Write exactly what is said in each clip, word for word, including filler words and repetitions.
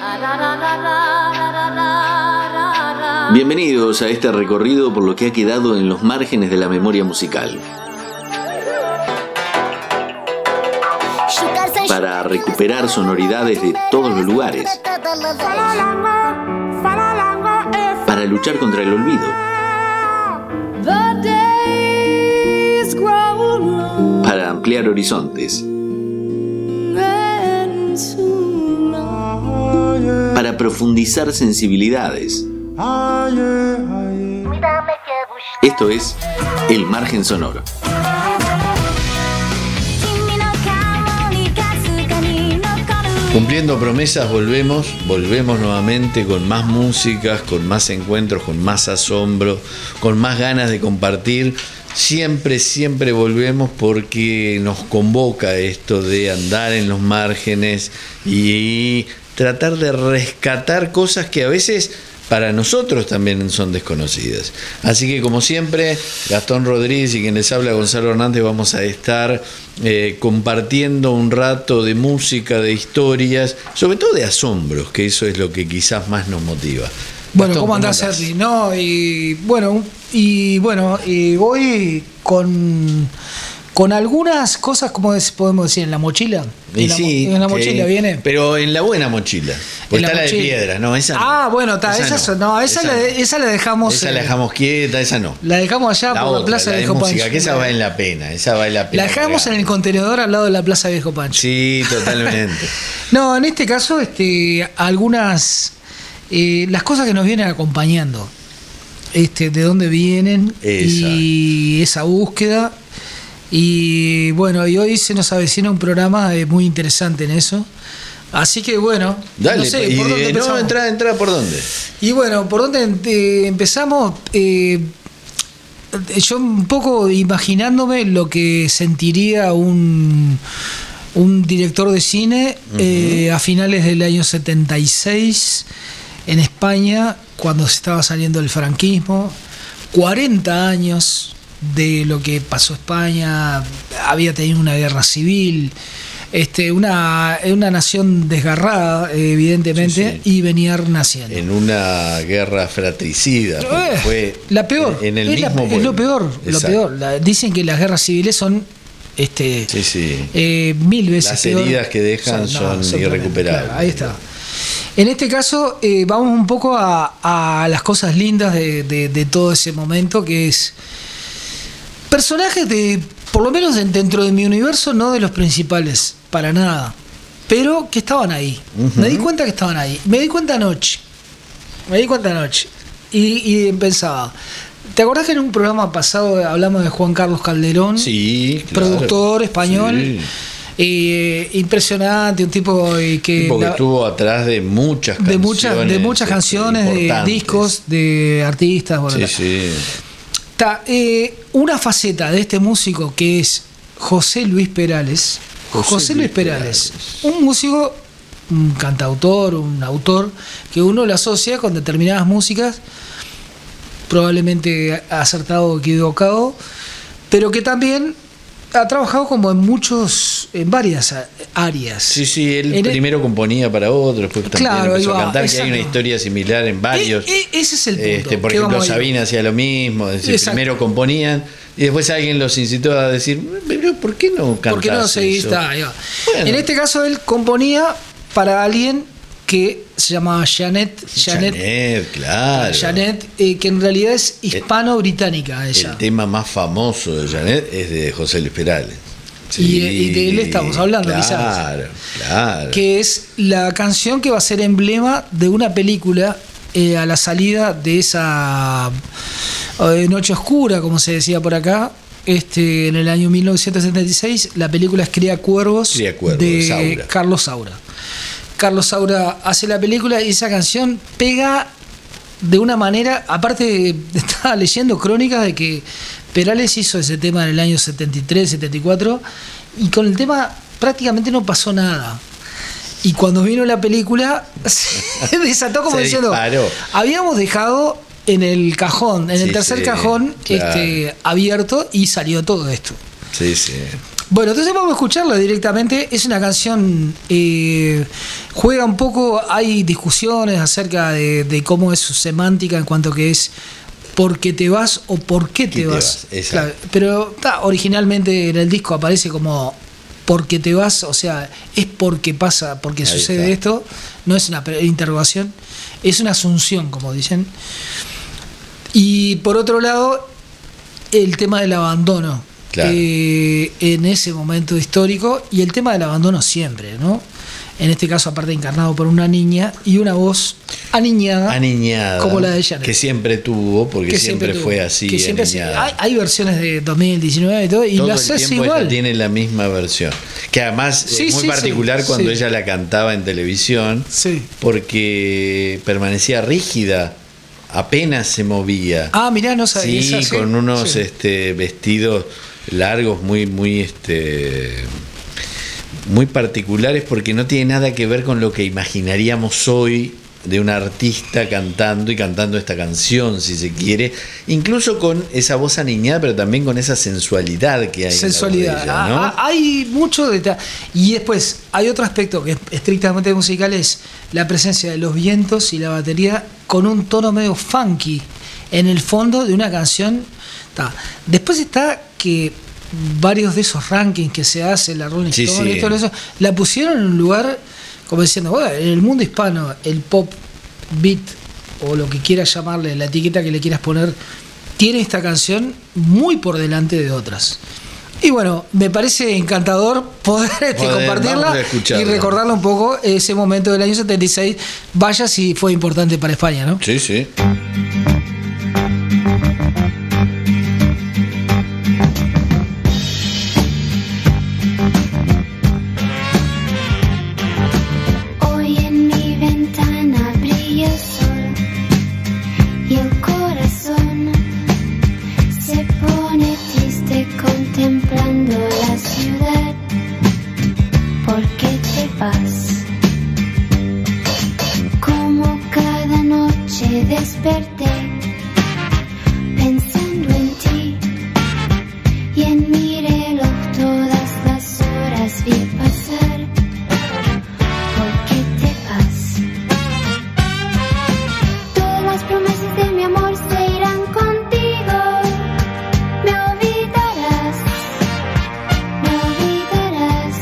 Bienvenidos a este recorrido por lo que ha quedado en los márgenes de la memoria musical. Para recuperar sonoridades de todos los lugares. Para luchar contra el olvido. Para ampliar horizontes. Para profundizar sensibilidades. Esto es El Margen Sonoro. Cumpliendo promesas, volvemos, volvemos nuevamente con más músicas, con más encuentros, con más asombro, con más ganas de compartir. Siempre, siempre volvemos porque nos convoca esto de andar en los márgenes y tratar de rescatar cosas que a veces para nosotros también son desconocidas. Así que, como siempre, Gastón Rodríguez y quien les habla, Gonzalo Hernández, vamos a estar eh, compartiendo un rato de música, de historias, sobre todo de asombros, que eso es lo que quizás más nos motiva. Bueno, Gastón, ¿cómo andás, Sergi? No, y bueno, y bueno, y voy con, con algunas cosas, como podemos decir, en la mochila. Y en la, sí, en la que, mochila viene. Pero en la buena mochila. Pues está la, la de piedra, no, esa no. Ah, bueno, está, esa, esa, no, esa, esa, la, no. esa la dejamos. Esa eh, la dejamos quieta, esa no. La dejamos allá la por otra, la Plaza la de Viejo música, Pancho. Que esa vale la pena, esa vale la pena. La dejamos en el contenedor al lado de la Plaza Viejo Pancho. Sí, totalmente. No, en este caso, este, algunas, eh, las cosas que nos vienen acompañando, este, de dónde vienen esa. Y esa búsqueda. Y bueno, y hoy se nos avecina un programa eh, muy interesante en eso. Así que bueno, dale, no sé, y ¿por dónde no, entra, entra por dónde. Y bueno, ¿por dónde eh, empezamos? Eh, yo un poco imaginándome lo que sentiría un, un director de cine uh-huh. eh, a finales del año setenta y seis en España, cuando se estaba saliendo el franquismo, cuarenta años de lo que pasó España, había tenido una guerra civil, este, una, una nación desgarrada, evidentemente, sí, sí. y venía naciendo. En una guerra fratricida, eh, fue la peor, en el es, mismo la, es lo peor, lo peor. La, dicen que las guerras civiles son este, sí, sí. Eh, mil veces las peor. Heridas que dejan son, no, son, son irrecuperables. Claro, ahí está. En este caso, eh, vamos un poco a, a las cosas lindas de, de, de todo ese momento, que es personajes de, por lo menos dentro de mi universo, no de los principales, para nada, pero que estaban ahí. Uh-huh. Me di cuenta que estaban ahí. Me di cuenta anoche. Me di cuenta anoche. Y, y pensaba, ¿te acordás que en un programa pasado hablamos de Juan Carlos Calderón? Sí, claro. Productor español. Sí. Eh, impresionante, un tipo eh, que, tipo que la, estuvo atrás de muchas canciones, de muchas, de muchas canciones, de discos, de artistas. Bueno, sí, sí. Está, eh, una faceta de este músico que es José Luis Perales. José, José Luis Perales, Perales, un músico, un cantautor, un autor que uno lo asocia con determinadas músicas, probablemente acertado o equivocado, pero que también ha trabajado como en muchos, en varias áreas. Sí, sí, él en primero el, componía para otros, después también claro, empezó va, a cantar, exacto. que hay una historia similar en varios. E, e, ese es el punto. Este, por ejemplo, Sabina hacía lo mismo, es decir, primero componían y después alguien los incitó a decir, pero ¿por qué no cantás? ¿Por qué no seguís? Bueno. En este caso él componía para alguien que se llamaba Janet. Janet, Janet claro. Janet, eh, que en realidad es hispano-británica ella. El tema más famoso de Janet es de José Luis Perales. Sí, y, y de él estamos hablando, claro, quizás. Claro, claro. Que es la canción que va a ser emblema de una película eh, a la salida de esa eh, Noche Oscura, como se decía por acá. Este, en el año mil novecientos setenta y seis, la película es Cría Cuervos, Cría Cuervos de Saura. Carlos Saura. Carlos Saura hace la película y esa canción pega de una manera, aparte estaba leyendo crónicas de que Perales hizo ese tema en el año setenta y tres, setenta y cuatro y con el tema prácticamente no pasó nada. Y cuando vino la película se desató como se diciendo, disparó. Habíamos dejado en el cajón, en sí, el tercer sí, cajón claro. este, abierto y salió todo esto. Sí, sí. Bueno, entonces vamos a escucharla directamente. Es una canción, eh, juega un poco, hay discusiones acerca de, de cómo es su semántica en cuanto que es ¿por qué te vas o por qué te, te vas? vas? Claro, pero ta, originalmente en el disco aparece como ¿por qué te vas? O sea, es porque pasa, porque Ahí sucede está. esto. No es una interrogación, es una asunción, como dicen. Y por otro lado, el tema del abandono. Claro. Eh, en ese momento histórico, y el tema del abandono siempre, ¿no? En este caso, aparte encarnado por una niña y una voz aniñada, Aniñada, como la de Janet, que siempre tuvo, porque que siempre, tuvo, fue así, que siempre aniñada. hay, hay versiones de dos mil diecinueve y todo, y Todo las el hace tiempo igual. ella tiene la misma versión, que además Sí, es muy sí, particular sí, cuando sí. ella la cantaba en televisión, Sí. porque permanecía rígida, apenas se movía. Ah, mirá, no sabía. Sí, esa, sí. con unos Sí. este, vestidos largos, muy, muy, este, muy particulares, porque no tiene nada que ver con lo que imaginaríamos hoy de un artista cantando y cantando esta canción, si se quiere, incluso con esa voz aniñada, pero también con esa sensualidad que hay. Sensualidad. En la voz de ella, ¿no? Ah, ah, hay mucho detalle. Y después hay otro aspecto que es estrictamente musical, es la presencia de los vientos y la batería con un tono medio funky en el fondo de una canción. Ta. Después está que varios de esos rankings que se hacen, la Rolling Sí, Stone sí. y todo eso, la pusieron en un lugar como diciendo, bueno, en el mundo hispano, el pop, beat o lo que quieras llamarle, la etiqueta que le quieras poner, tiene esta canción muy por delante de otras. Y bueno, me parece encantador poder este, Poder, vamos compartirla a escucharla. y recordarla un poco ese momento del año setenta y seis. Vaya si fue importante para España, ¿no? Sí, sí. Hoy en mi ventana brilla el sol y el corazón se pone triste contemplando la ciudad. ¿Por qué te vas? Como cada noche desperté pensando en ti y en mi reloj todas las horas vi pasar. ¿Por qué te vas? Todas las promesas de mi amor se irán contigo. Me olvidarás, me olvidarás.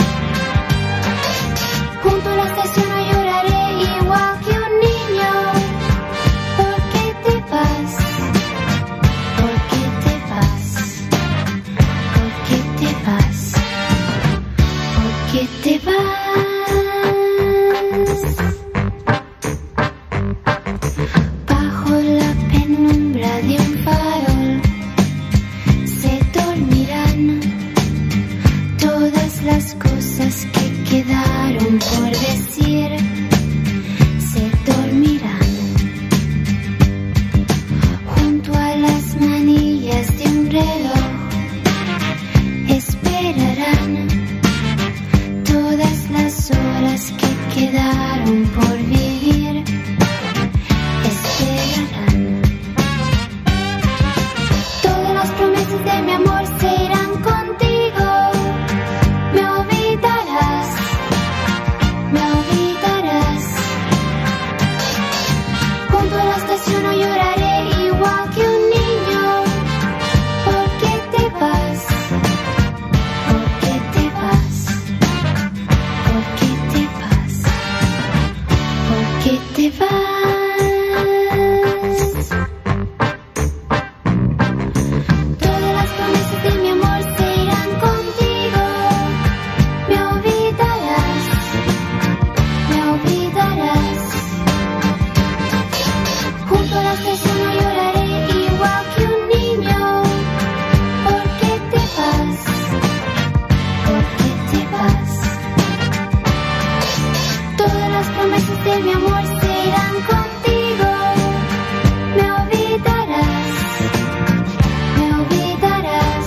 Junto a la estación no lloraré igual que un niño. ¿Por qué te vas? ¿Por qué te vas? ¿Por qué te vas? ¿Por qué te vas? Bajo la penumbra de un farol se dormirán todas las cosas que quedaron por decir. Se dormirán junto a las manillas de un reloj. Esperarán todas las horas que quedaron por vivir. Esperarán. Todas las promesas de mi amor se irán contigo. Me olvidarás, me olvidarás. Junto a la estación no lloraré igual que un niño. ¿Por qué te vas? ¿Por qué te vas? ¿Por qué te vas? ¿Por qué te vas? Todas las promesas de mi amor se irán contigo. Me olvidarás, me olvidarás. Junto a la estación no lloraré igual que un niño. ¿Por qué te vas? ¿Por qué te vas? Todas las promesas de mi amor se irán contigo. Me olvidarás, me olvidarás.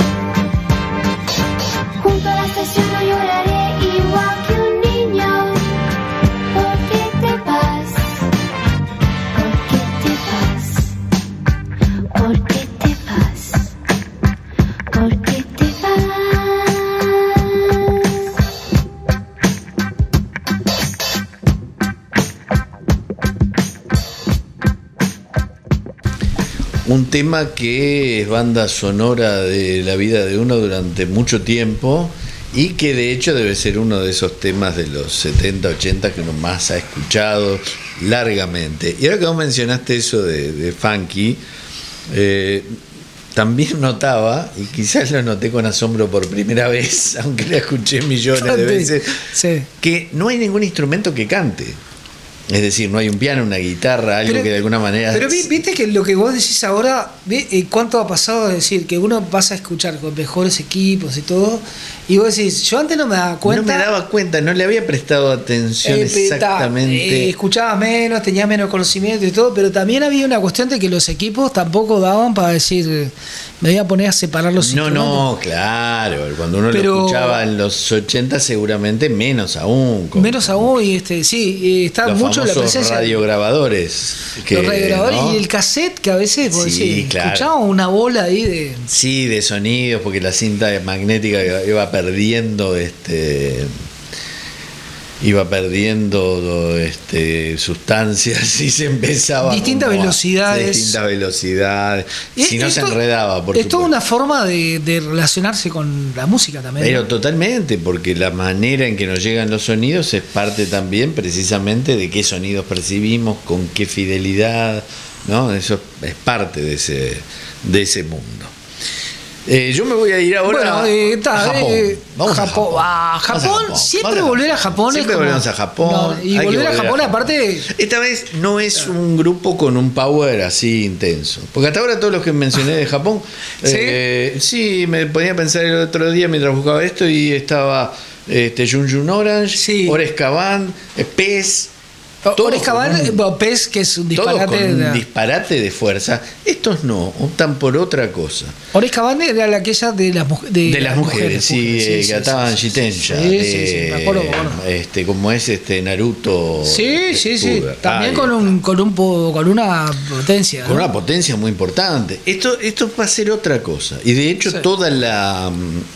Junto a la estación no lloraré igual que un niño. ¿Por qué te vas? ¿Por qué te vas? ¿Por qué te vas? ¿Por qué te vas? un tema que es banda sonora de la vida de uno durante mucho tiempo y que de hecho debe ser uno de esos temas de los setenta, ochenta que uno más ha escuchado largamente. Y ahora que vos mencionaste eso de, de Funky, eh, también notaba, y quizás lo noté con asombro por primera vez, aunque la escuché millones de veces, sí. que no hay ningún instrumento que cante. Es decir, no hay un piano, una guitarra, algo pero, que de alguna manera... Pero viste que lo que vos decís ahora, ¿cuánto ha pasado? Es decir, que uno pasa a escuchar con mejores equipos y todo, y vos decís, yo antes no me daba cuenta... No me daba cuenta, no le había prestado atención eh, exactamente. Eh, escuchaba menos, tenía menos conocimiento y todo, pero también había una cuestión de que los equipos tampoco daban para decir, me voy a poner a separar los no, instrumentos. No, no, claro, cuando uno pero, lo escuchaba en los ochenta seguramente menos aún. Como, menos aún, y este sí, está mucho la presencia. Radiograbadores. Que, los radiograbadores, ¿no? Y el cassette que a veces vos sí, decís, claro. escuchábamos una bola ahí de... Sí, de sonidos, porque la cinta magnética iba perdiendo este... iba perdiendo este, sustancias y se empezaba distintas velocidades a, distintas velocidades si no esto, se enredaba por es toda una forma de, de relacionarse con la música también, pero ¿no? Totalmente, porque la manera en que nos llegan los sonidos es parte también precisamente de qué sonidos percibimos, con qué fidelidad, ¿no? Eso es parte de ese de ese mundo. Eh, yo me voy a ir ahora bueno, eh, ta, a Japón. Eh, Vamos Japón. a Japón. Vamos a Japón. Siempre Vamos a volver a Japón Siempre es como... volvemos a Japón. No, y Hay volver a volver Japón, a aparte... Esta vez no es un grupo con un power así intenso. Porque hasta ahora todos los que mencioné de Japón... ¿Sí? Eh, sí, me ponía a pensar el otro día mientras buscaba esto y estaba este, Jun Jun Orange, sí. Orescaban, Pez... Orescaban, bueno, Pez, que es un disparate. Todos con un de... disparate de fuerza. Estos no, optan por otra cosa. Orescaban era la aquella de las, de de las mujeres, mujeres sí, sí, sí, que ataban sí, Shitensha. Sí, de, sí, sí, me acuerdo, me acuerdo. Este, como es este Naruto. Sí, sí, sí. Uber. También Ay, con un, con un con una potencia. Con ¿no? una potencia muy importante. Esto, esto va a ser otra cosa. Y de hecho, sí. toda la,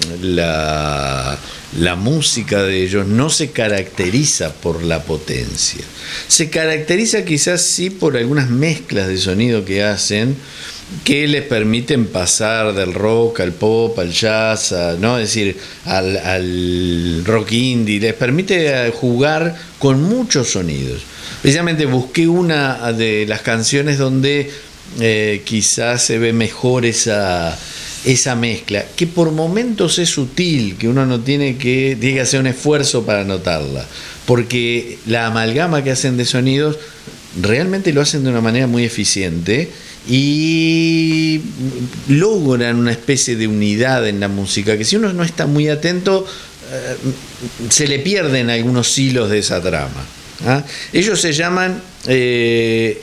la, la música de ellos no se caracteriza por la potencia. Se caracteriza quizás sí por algunas mezclas de sonido que hacen, que les permiten pasar del rock al pop, al jazz, a, ¿no? Es decir, al, al rock indie, les permite jugar con muchos sonidos. Precisamente busqué una de las canciones donde eh, quizás se ve mejor esa, esa mezcla, que por momentos es sutil, que uno no tiene que, tiene que hacer un esfuerzo para notarla, porque la amalgama que hacen de sonidos realmente lo hacen de una manera muy eficiente y logran una especie de unidad en la música que si uno no está muy atento eh, se le pierden algunos hilos de esa trama. ¿Ah? Ellos se llaman eh,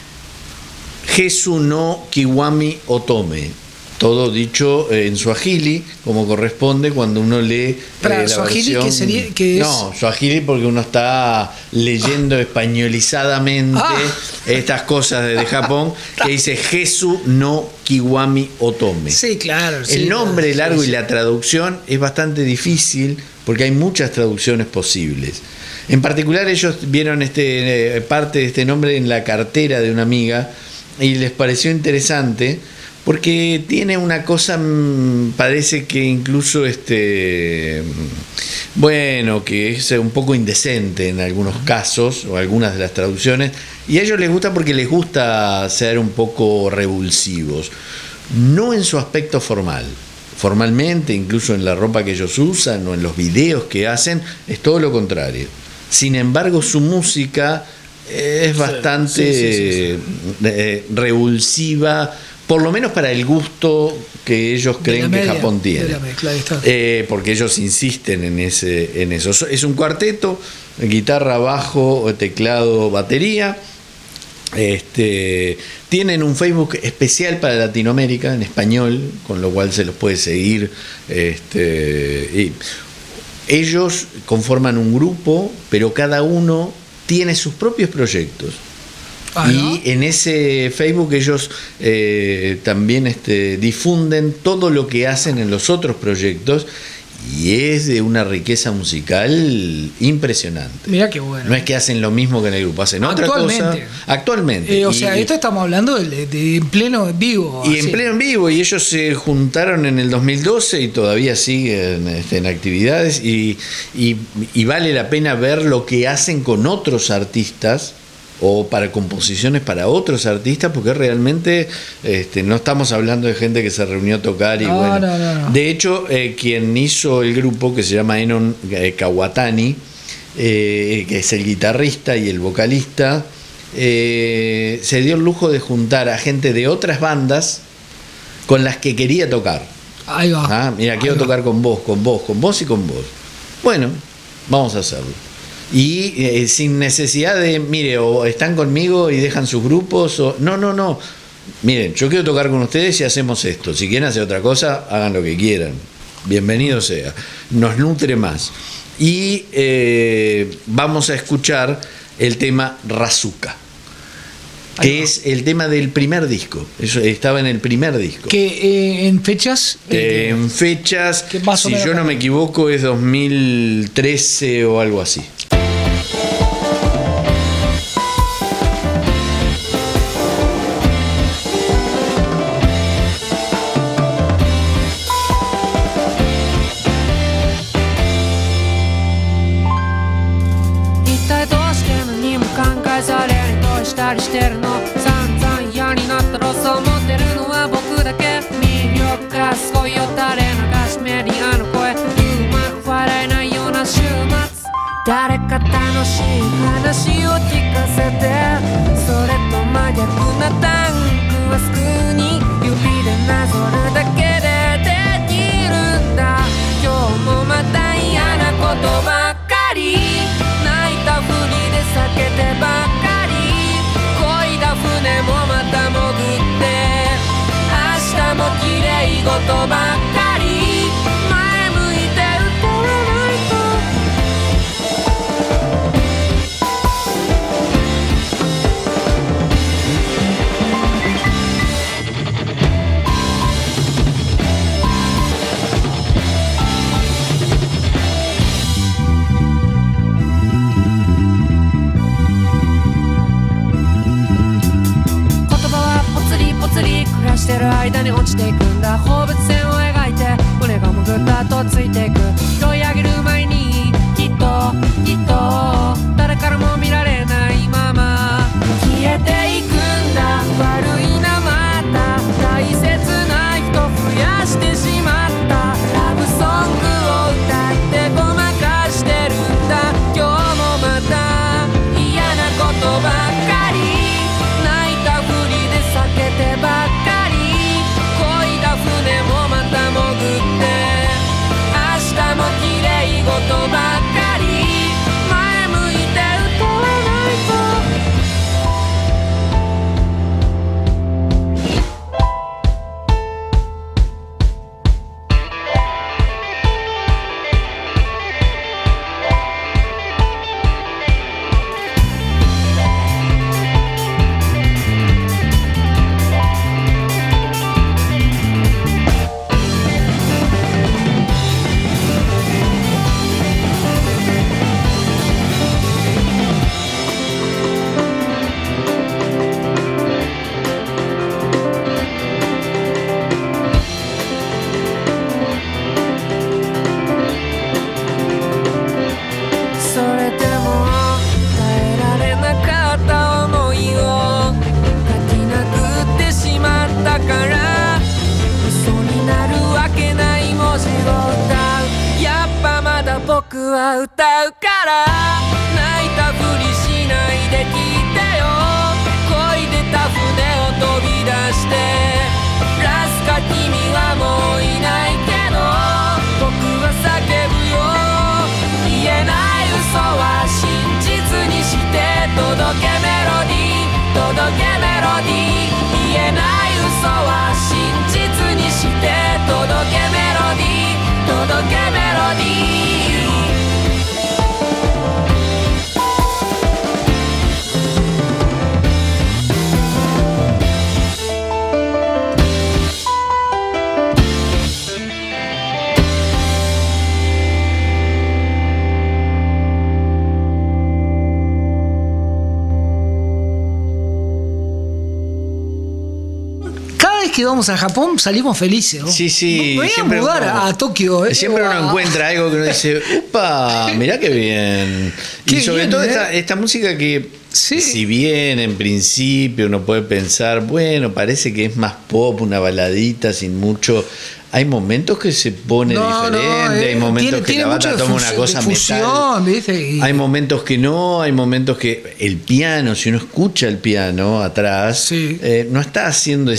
Jesu no Kiwami Otome. Todo dicho en suajili, como corresponde cuando uno lee Para, eh, la suajili, versión... ¿qué sería? ¿Qué es? No, suajili porque uno está leyendo españolizadamente ah. estas cosas desde Japón, que dice Jesu no Kiwami Otome. Sí, claro. El sí, nombre claro, largo sí, y la traducción es bastante difícil porque hay muchas traducciones posibles. En particular ellos vieron este, eh, parte de este nombre en la cartera de una amiga y les pareció interesante porque tiene una cosa, parece que incluso este bueno, que es un poco indecente en algunos casos o algunas de las traducciones, y a ellos les gusta porque les gusta ser un poco revulsivos, no en su aspecto formal. Formalmente, incluso en la ropa que ellos usan o en los videos que hacen, es todo lo contrario. Sin embargo, su música es bastante sí, sí, sí, sí. Eh, revulsiva, por lo menos para el gusto que ellos creen media, que Japón tiene. Mezcla, eh, porque ellos insisten en ese, en eso. Es un cuarteto, guitarra, bajo, teclado, batería. Este, tienen un Facebook especial para Latinoamérica en español, con lo cual se los puede seguir. Este, y ellos conforman un grupo, pero cada uno tiene sus propios proyectos. Ah, ¿no? Y en ese Facebook ellos eh, también este, difunden todo lo que hacen en los otros proyectos y es de una riqueza musical impresionante. Mirá qué bueno. No es que hacen lo mismo que en el grupo, hacen otra cosa. Actualmente. Actualmente. Eh, o Y- sea, esto estamos hablando de, de en pleno en vivo. Y así. en pleno en vivo, y ellos se juntaron en el dos mil doce y todavía siguen este, en actividades, y, y- y vale la pena ver lo que hacen con otros artistas o para composiciones para otros artistas, porque realmente este, no estamos hablando de gente que se reunió a tocar y No, bueno. no, no, no. De hecho, eh, quien hizo el grupo, que se llama Enon eh, Kawatani, eh, que es el guitarrista y el vocalista, eh, se dio el lujo de juntar a gente de otras bandas con las que quería tocar. Ahí va. Ah, mira, Ahí quiero va. tocar con vos, con vos, con vos y con vos. Bueno, vamos a hacerlo. Y eh, sin necesidad de, mire, o están conmigo y dejan sus grupos, o no, no, no. Miren, yo quiero tocar con ustedes y hacemos esto. Si quieren hacer otra cosa, hagan lo que quieran. Bienvenido sea. Nos nutre más. Y eh, vamos a escuchar el tema Razuka, Ahí que va. es el tema del primer disco. Eso estaba en el primer disco. Que eh, en fechas. Eh, eh, en fechas, que más o si menos yo no para- me equivoco, es dos mil trece o algo así. 一体どうして何も考えされにどうしたりしてるの散々嫌になったろそう思ってるのは僕だけ魅力がすごいよ垂れ流しメディアの声うまく笑えないような週末誰か楽しい話を聞かせてそれと真逆なタンクはすぐに指でなぞるだけでできるんだ今日もまた嫌なことばっかり泣いたふりで避けてばっかり漕いだ船もまた潜って明日も綺麗事ばっかり前向いて歌わないと言葉はぽつりぽつり暮らしてる間に落ちていくんだ放物線を描いて船が潜った後ついていく拾い上げる前にきっときっと誰からも見られないまま消えていくんだ悪いなまた大切な人増やしてしまったラブソングを歌ってごまかしてるんだ今日もまた嫌なことばっかり泣いたふりで避けてばっかり漕いだ船もまた潜って明日も綺麗事ばっかり前向いて歌わないとそれでも耐えられなかった想いを書き殴ってしまったから嘘になるわけない文字を歌うやっぱまだ僕は歌うから泣いたふりしないで聞いてよ漕いでた船を飛び出してラスカ君はもういないけど僕は叫ぶよ言えない嘘は真実にして届けメロディー届けメロディー言えない嘘は真実にして届けメロディー届けメロディー vez que vamos a Japón salimos felices, ¿no? Sí, sí. Me voy a siempre mudar uno- a Tokio, ¿eh? Siempre O uno a- encuentra algo que uno dice, upa, mirá qué bien. Qué y sobre bien, todo ¿eh? esta, esta música que, Sí. si bien en principio uno puede pensar, bueno, parece que es más pop, una baladita sin mucho. Hay momentos que se pone No, no, diferente, eh, hay momentos tiene- que tiene la bata mucho de toma una fusión- cosa de fusión, metal. ¿viste? Y- Hay momentos que no, hay momentos que el piano, si uno escucha el piano atrás, Sí. eh, no está haciendo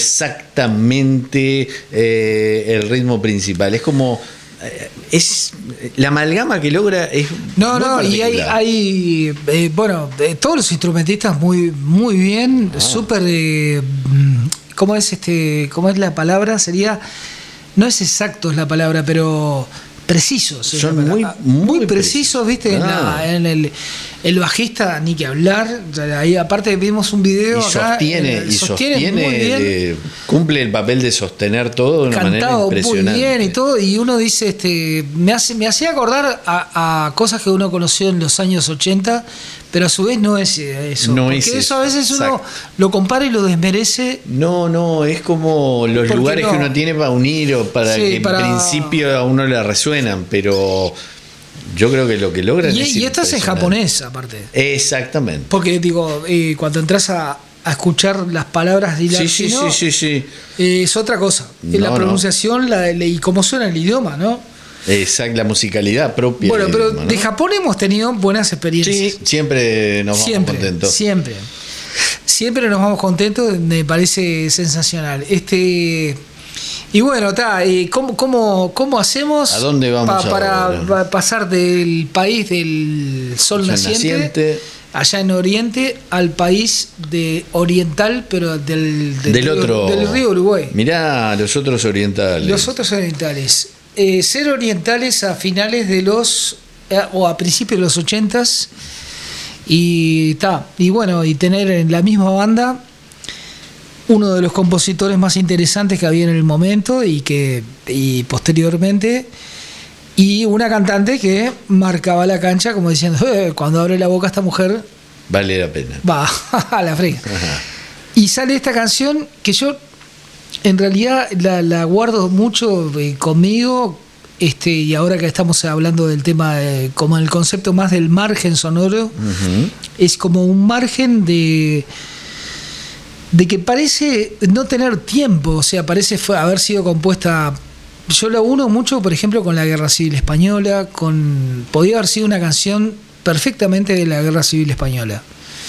exactamente eh, el ritmo principal. Es como. eh, es la amalgama que logra es. No, muy no, y hay, particular. hay eh, bueno, eh, todos los instrumentistas muy, muy bien, Ah. súper, eh, mm, ¿cómo es este, cómo es la palabra? Sería, no es exacto es la palabra, pero precisos. es Son la muy- palabra. muy precisos, viste, en, Ah. la- en el, el bajista ni que hablar. Ahí aparte vimos un video Y acá, sostiene, eh, y sostiene, muy bien. de- cumple el papel de sostener todo de una manera Cantado muy impresionante. bien y todo, y uno dice, este, me hace, me hacía acordar a, a cosas que uno conoció en los años ochenta, pero a su vez no es eso. No porque es eso, eso, a veces uno exacto. lo compara y lo desmerece. No, no, es como los ¿Por qué lugares no? que uno tiene para unir o para Sí, que para- en principio a uno le resuenan, pero yo creo que lo que logran Y, es y esto es en impresionante. japonés, aparte. Exactamente. Porque digo, eh, cuando entras a, a escuchar las palabras de Hilar Sí, sí, Fino, sí, sí, sí. eh, es otra cosa. No, la no. pronunciación la, la- y cómo suena el idioma, ¿no? Exacto, la musicalidad propia. Bueno, del pero idioma, ¿no? de Japón hemos tenido buenas experiencias. Sí, siempre nos vamos siempre, contentos. Siempre. Siempre nos vamos contentos, me parece sensacional. Este y bueno, está, ¿cómo, cómo, ¿cómo hacemos ¿A dónde vamos para ahora? pa- pasar del país del sol Sol naciente, naciente. allá en Oriente, al país de oriental, pero del, del, Del río, otro. del río Uruguay? Mirá los otros orientales. Los otros orientales. Eh, ser orientales a finales de los, eh, o a principios de los ochentas, y ta, y bueno, y tener en la misma banda uno de los compositores más interesantes que había en el momento y que y posteriormente, y una cantante que marcaba la cancha como diciendo, "Eh, cuando abre la boca esta mujer Vale la pena. va a la frega". Ajá. Y sale esta canción que yo en realidad la, la guardo mucho eh, conmigo, este, y ahora que estamos hablando del tema, eh, como el concepto más del margen sonoro, Ujú. es como un margen de de que parece no tener tiempo, o sea, parece fue haber sido compuesta. Yo la uno mucho, por ejemplo, con la Guerra Civil Española, con podía haber sido una canción perfectamente de la Guerra Civil Española.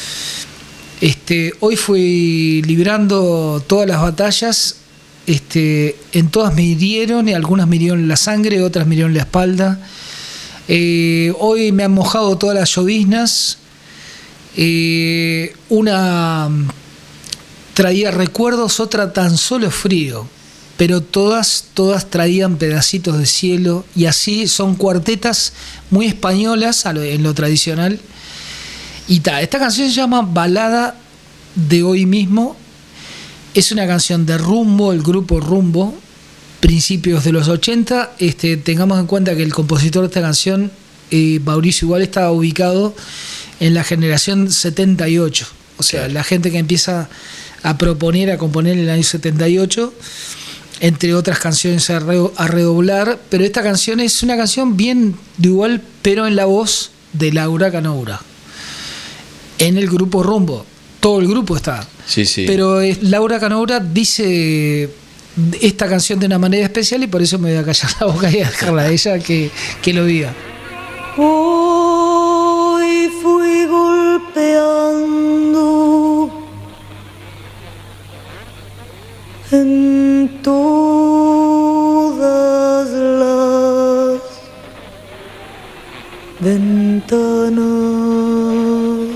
Este, hoy fui librando todas las batallas, este, en todas me hirieron, y algunas me hirieron la sangre, otras me hirieron la espalda. Eh, hoy me han mojado todas las lloviznas. Eh, una traía recuerdos, otra tan solo frío, pero todas, todas traían pedacitos de cielo, y así son cuartetas muy españolas a lo- en lo tradicional. Y ta, esta canción se llama Balada de Hoy Mismo. Es una canción de Rumbo, el grupo Rumbo, principios de los ochenta. Este, tengamos en cuenta que el compositor de esta canción, eh, Mauricio Igual, estaba ubicado en la generación setenta y ocho. O sea, Claro. la gente que empieza a proponer, a componer en el año setenta y ocho, entre otras canciones a, re- a redoblar. Pero esta canción es una canción bien de Igual, pero en la voz de Laura Canoura, en el grupo Rumbo. Todo el grupo está. Sí, sí. Pero eh, Laura Canoura dice esta canción de una manera especial, y por eso me voy a callar la boca y a dejarla a ella que, que lo diga. Hoy fui golpeando en todas las ventanas.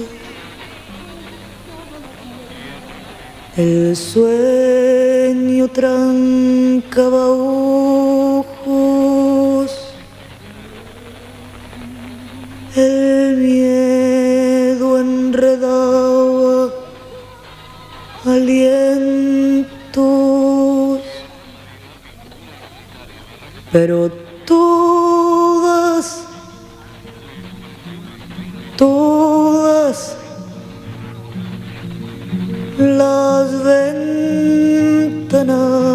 El sueño trancaba ojos, el miedo enredaba alientos, pero todas, todas las ventanas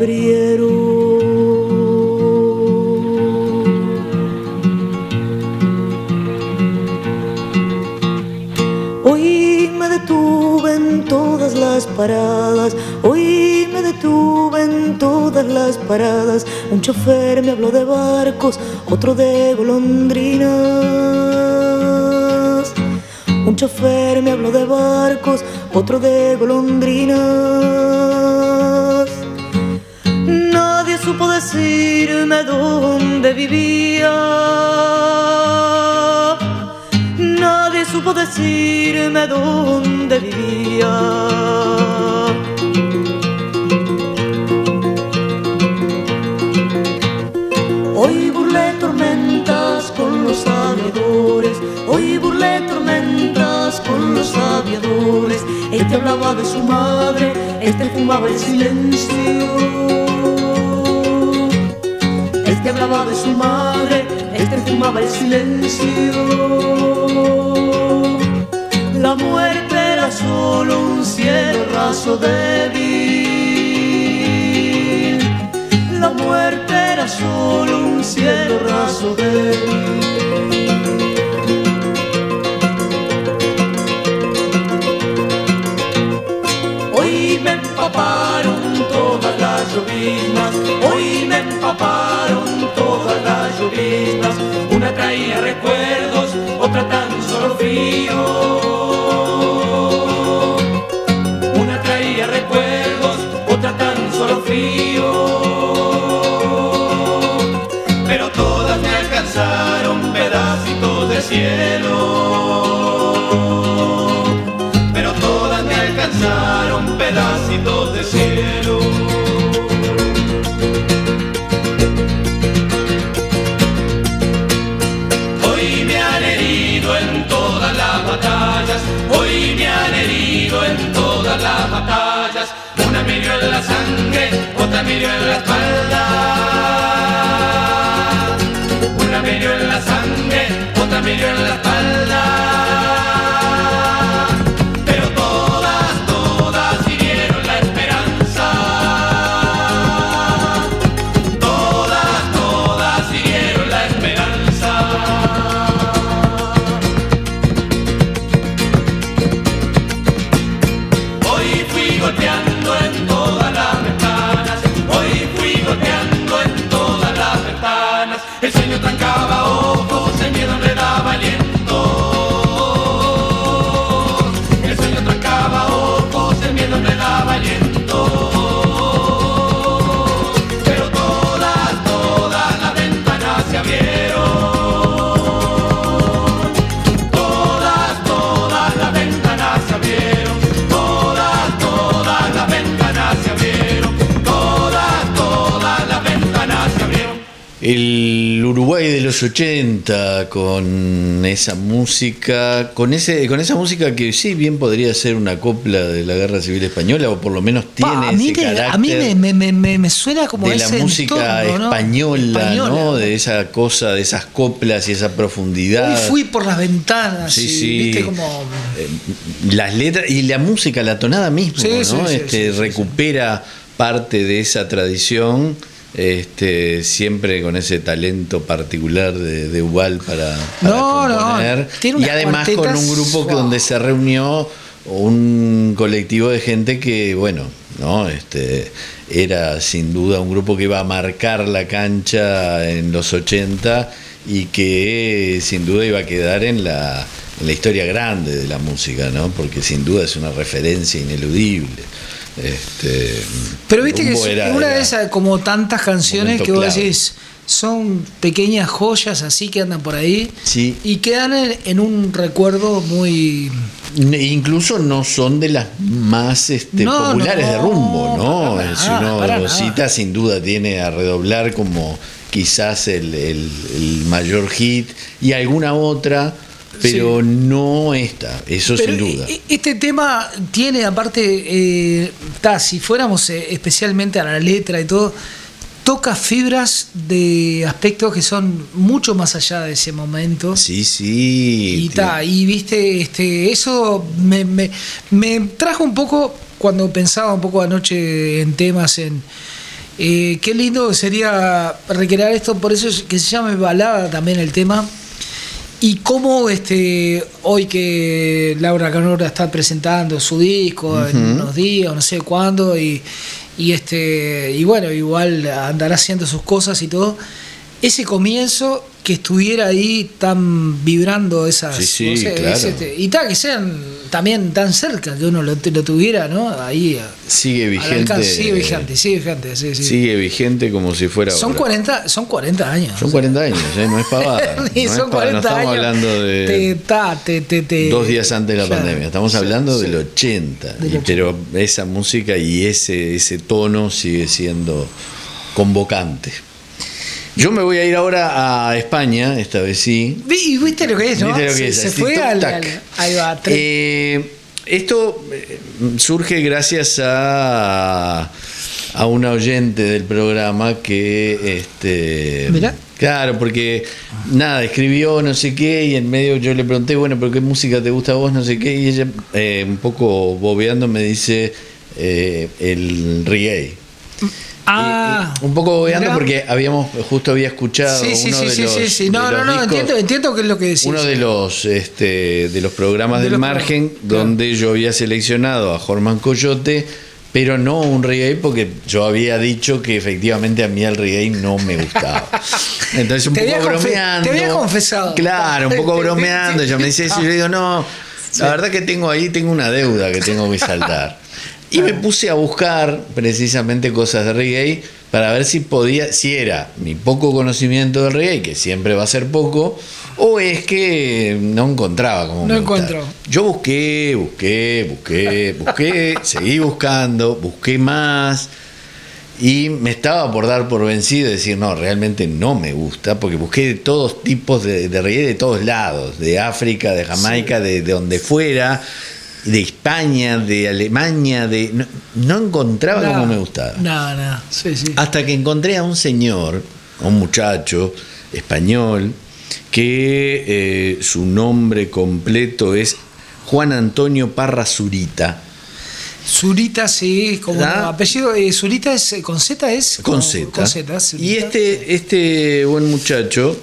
abrieron. Hoy me detuve en todas las paradas, hoy me detuve en todas las paradas. Un chofer me habló de barcos, otro de golondrinas. Un chofer me habló de barcos, otro de golondrinas. Nadie supo decirme dónde vivía. Nadie supo decirme dónde vivía. Hoy burlé tormentas con los aviadores, hoy burlé tormentas con los aviadores. Este hablaba de su madre, este fumaba en silencio. Este hablaba de su madre, este fumaba en silencio. La muerte era solo un cielo raso débil. La muerte era solo un cielo raso débil. Hoy me empaparon todas las lloviznas, hoy me empaparon todas las lloviznas. Una traía recuerdos, otra tan solo frío. Una traía recuerdos, otra tan solo frío. Pero todas me alcanzaron pedacitos de cielo. Pero todas me alcanzaron pedacitos de cielo. Hoy me han herido en todas las batallas, hoy me han herido en todas las batallas. Una me hirió en la sangre, otra me hirió en la espalda. Una me hirió en la sangre, otra me hirió en la espalda. Pero todas, todas hirieron la esperanza. Todas, todas hirieron la esperanza. Hoy fui golpeando en todas las ventanas, hoy fui golpeando en todas las ventanas. El sueño trancaba ojos, el miedo enredaba aliento. El sueño trancaba ojos, el miedo enredaba aliento. Pero todas, todas las ventanas se abrieron. Todas, todas las ventanas se abrieron. Todas, todas las ventanas se abrieron. Todas, todas las ventanas se abrieron. El Uruguay de los ochenta, con esa música, con ese, con esa música que sí bien podría ser una copla de la Guerra Civil Española, o por lo menos tiene Pa, a mí, ese me, carácter a mí me, me, me, me suena como de la ese música entorno, ¿no? española, Española. ¿no? De esa cosa, de esas coplas y esa profundidad. Hoy fui por las ventanas, Sí, y, sí. viste como Eh, las letras y la música, la tonada misma, Sí, ¿no? sí, sí, este, sí, sí, recupera parte de esa tradición, este, siempre con ese talento particular de, de Ubal para, para No, no, componer. tiene Y unas además con cuartetas, un grupo que wow. donde se reunió un colectivo de gente que, bueno, ¿no? Este, era sin duda un grupo que iba a marcar la cancha en los ochenta y que sin duda iba a quedar en la, en la historia grande de la música, ¿no? Porque sin duda es una referencia ineludible. Este, Pero viste que Rumbo es era- una era de esas, como tantas canciones momento que vos clave. decís, son pequeñas joyas así que andan por ahí Sí. y quedan en, en un recuerdo muy... Incluso no son de las más este, No, populares no, de Rumbo, ¿no? para Si nada, uno para lo nada. cita, sin duda tiene a redoblar como quizás el, el- el mayor hit y alguna otra, pero Sí. no esta, eso Pero sin duda. e- este tema tiene aparte, eh, ta, si fuéramos eh, especialmente a la letra y todo, toca fibras de aspectos que son mucho más allá de ese momento. Sí, sí. Y ta, y viste, este, eso me, me, me trajo un poco, cuando pensaba un poco anoche en temas, en Eh, qué lindo sería recrear esto, por eso es que se llame balada también el tema. Y cómo este, hoy que Laura Canora está presentando su disco uh-huh. en unos días, no sé cuándo, y, y, este, y bueno, igual andará haciendo sus cosas y todo, ese comienzo que estuviera ahí tan vibrando esas, sí, sí, no sé, claro. ese, este, y tal, que sean también tan cerca, que uno lo, lo tuviera, ¿no? Ahí sigue vigente, alcance, sigue vigente, sigue vigente, sí, sí. Sigue vigente como si fuera son ahora. cuarenta, son cuarenta años. Son cuarenta años, ¿eh? No es pavada. No, es son pavada, cuarenta no estamos años, hablando de te, ta, te, te, te, dos días antes de la claro, pandemia. Estamos sí, hablando sí. del ochenta, Del y, ochenta. pero esa música y ese, ese tono sigue siendo convocante. Yo me voy a ir ahora a España, esta vez sí. Y viste lo que es, ¿no? ¿Viste lo que se, es? se Así, fue toc, al, tac. al, ahí va, tre- Eh, esto eh, surge gracias a, a una oyente del programa que este Mirá. claro, porque nada, escribió no sé qué y en medio yo le pregunté, bueno, pero qué música te gusta a vos, no sé qué, y ella eh, un poco bobeando me dice eh, el reggae. Ah, Y- y un poco bobeando mirá. porque habíamos justo había escuchado Sí, sí, uno sí, de sí, los, sí, sí. de No, no, los no, discos- entiendo, entiendo qué es lo que decís. uno de los este, de los programas De del los margen programas, claro. donde yo había seleccionado a Jorman Coyote, pero no un reggae porque yo había dicho que efectivamente a mí el reggae no me gustaba. Entonces un Te poco había confe- bromeando. te había confesado. Claro, un poco Te- te- bromeando. Yo me dice eso y yo le digo, no, Sí. la verdad que tengo ahí, tengo una deuda que tengo que saldar. Y me puse a buscar precisamente cosas de reggae para ver si podía, si era mi poco conocimiento del reggae, que siempre va a ser poco, o es que no encontraba como No me gustaba. encuentro. Yo busqué, busqué, busqué, busqué, seguí buscando, busqué más y me estaba por dar por vencido y decir, no, realmente no me gusta, porque busqué de todos tipos de, de reggae de todos lados, de África, de Jamaica, de, de donde fuera, de España, de Alemania, de no, no encontraba No, como me gustaba. No, no, sí, sí. Hasta que encontré a un señor, a un muchacho español, que eh, su nombre completo es Juan Antonio Parra Zurita. Zurita, sí, como ¿Ah? apellido, eh, Zurita es eh, con Z, es Con como- Z. con Z, Zurita. Y este, este buen muchacho,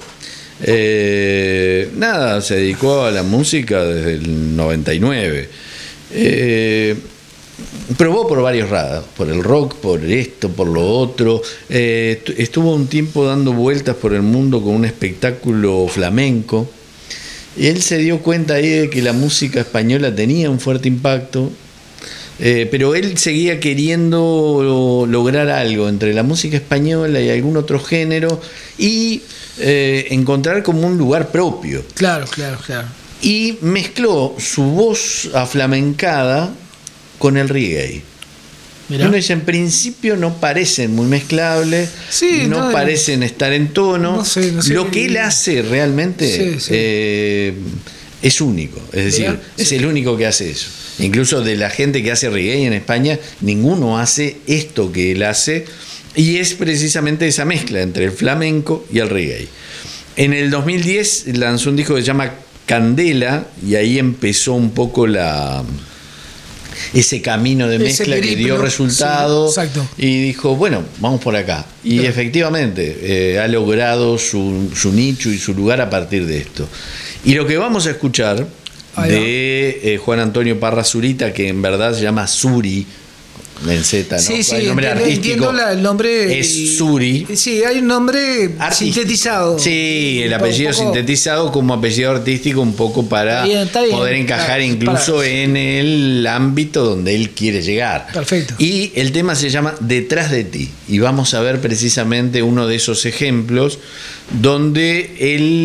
eh, nada, se dedicó a la música desde el noventa y nueve. Eh, probó por varios lados, por el rock, por esto, por lo otro. Eh, estu- estuvo un tiempo dando vueltas por el mundo con un espectáculo flamenco. Y él se dio cuenta ahí de que la música española tenía un fuerte impacto. Eh, pero él seguía queriendo lograr algo entre la música española y algún otro género y eh, encontrar como un lugar propio. Claro, claro, claro. Y mezcló su voz aflamencada con el reggae. Mirá. Uno dice, en principio no parecen muy mezclables, Sí, no, no, parecen estar en tono. no sé, no sé. Lo que él hace realmente Sí, sí. eh, es único, es decir, Mirá, es sí. el único que hace eso. Incluso de la gente que hace reggae en España, ninguno hace esto que él hace, y es precisamente esa mezcla entre el flamenco y el reggae. En el dos mil diez lanzó un disco que se llama Candela, y ahí empezó un poco la ese camino de Ese mezcla que periplo, dio resultado, sí, exacto. y dijo, bueno, vamos por acá. Y Claro. efectivamente eh, ha logrado su, su nicho y su lugar a partir de esto. Y lo que vamos a escuchar Ahí de eh, Juan Antonio Parra Zurita, que en verdad se llama Suri, en Z, ¿no? Sí, sí, el nombre entiendo, artístico entiendo la- el nombre. es y- Suri. Sí, hay un nombre Artístico. sintetizado. Sí, el Un apellido poco- sintetizado como apellido artístico, un poco para Está bien, está bien, poder encajar claro, incluso para- en el ámbito donde él quiere llegar. Perfecto. Y el tema se llama Detrás de ti. Y vamos a ver precisamente uno de esos ejemplos donde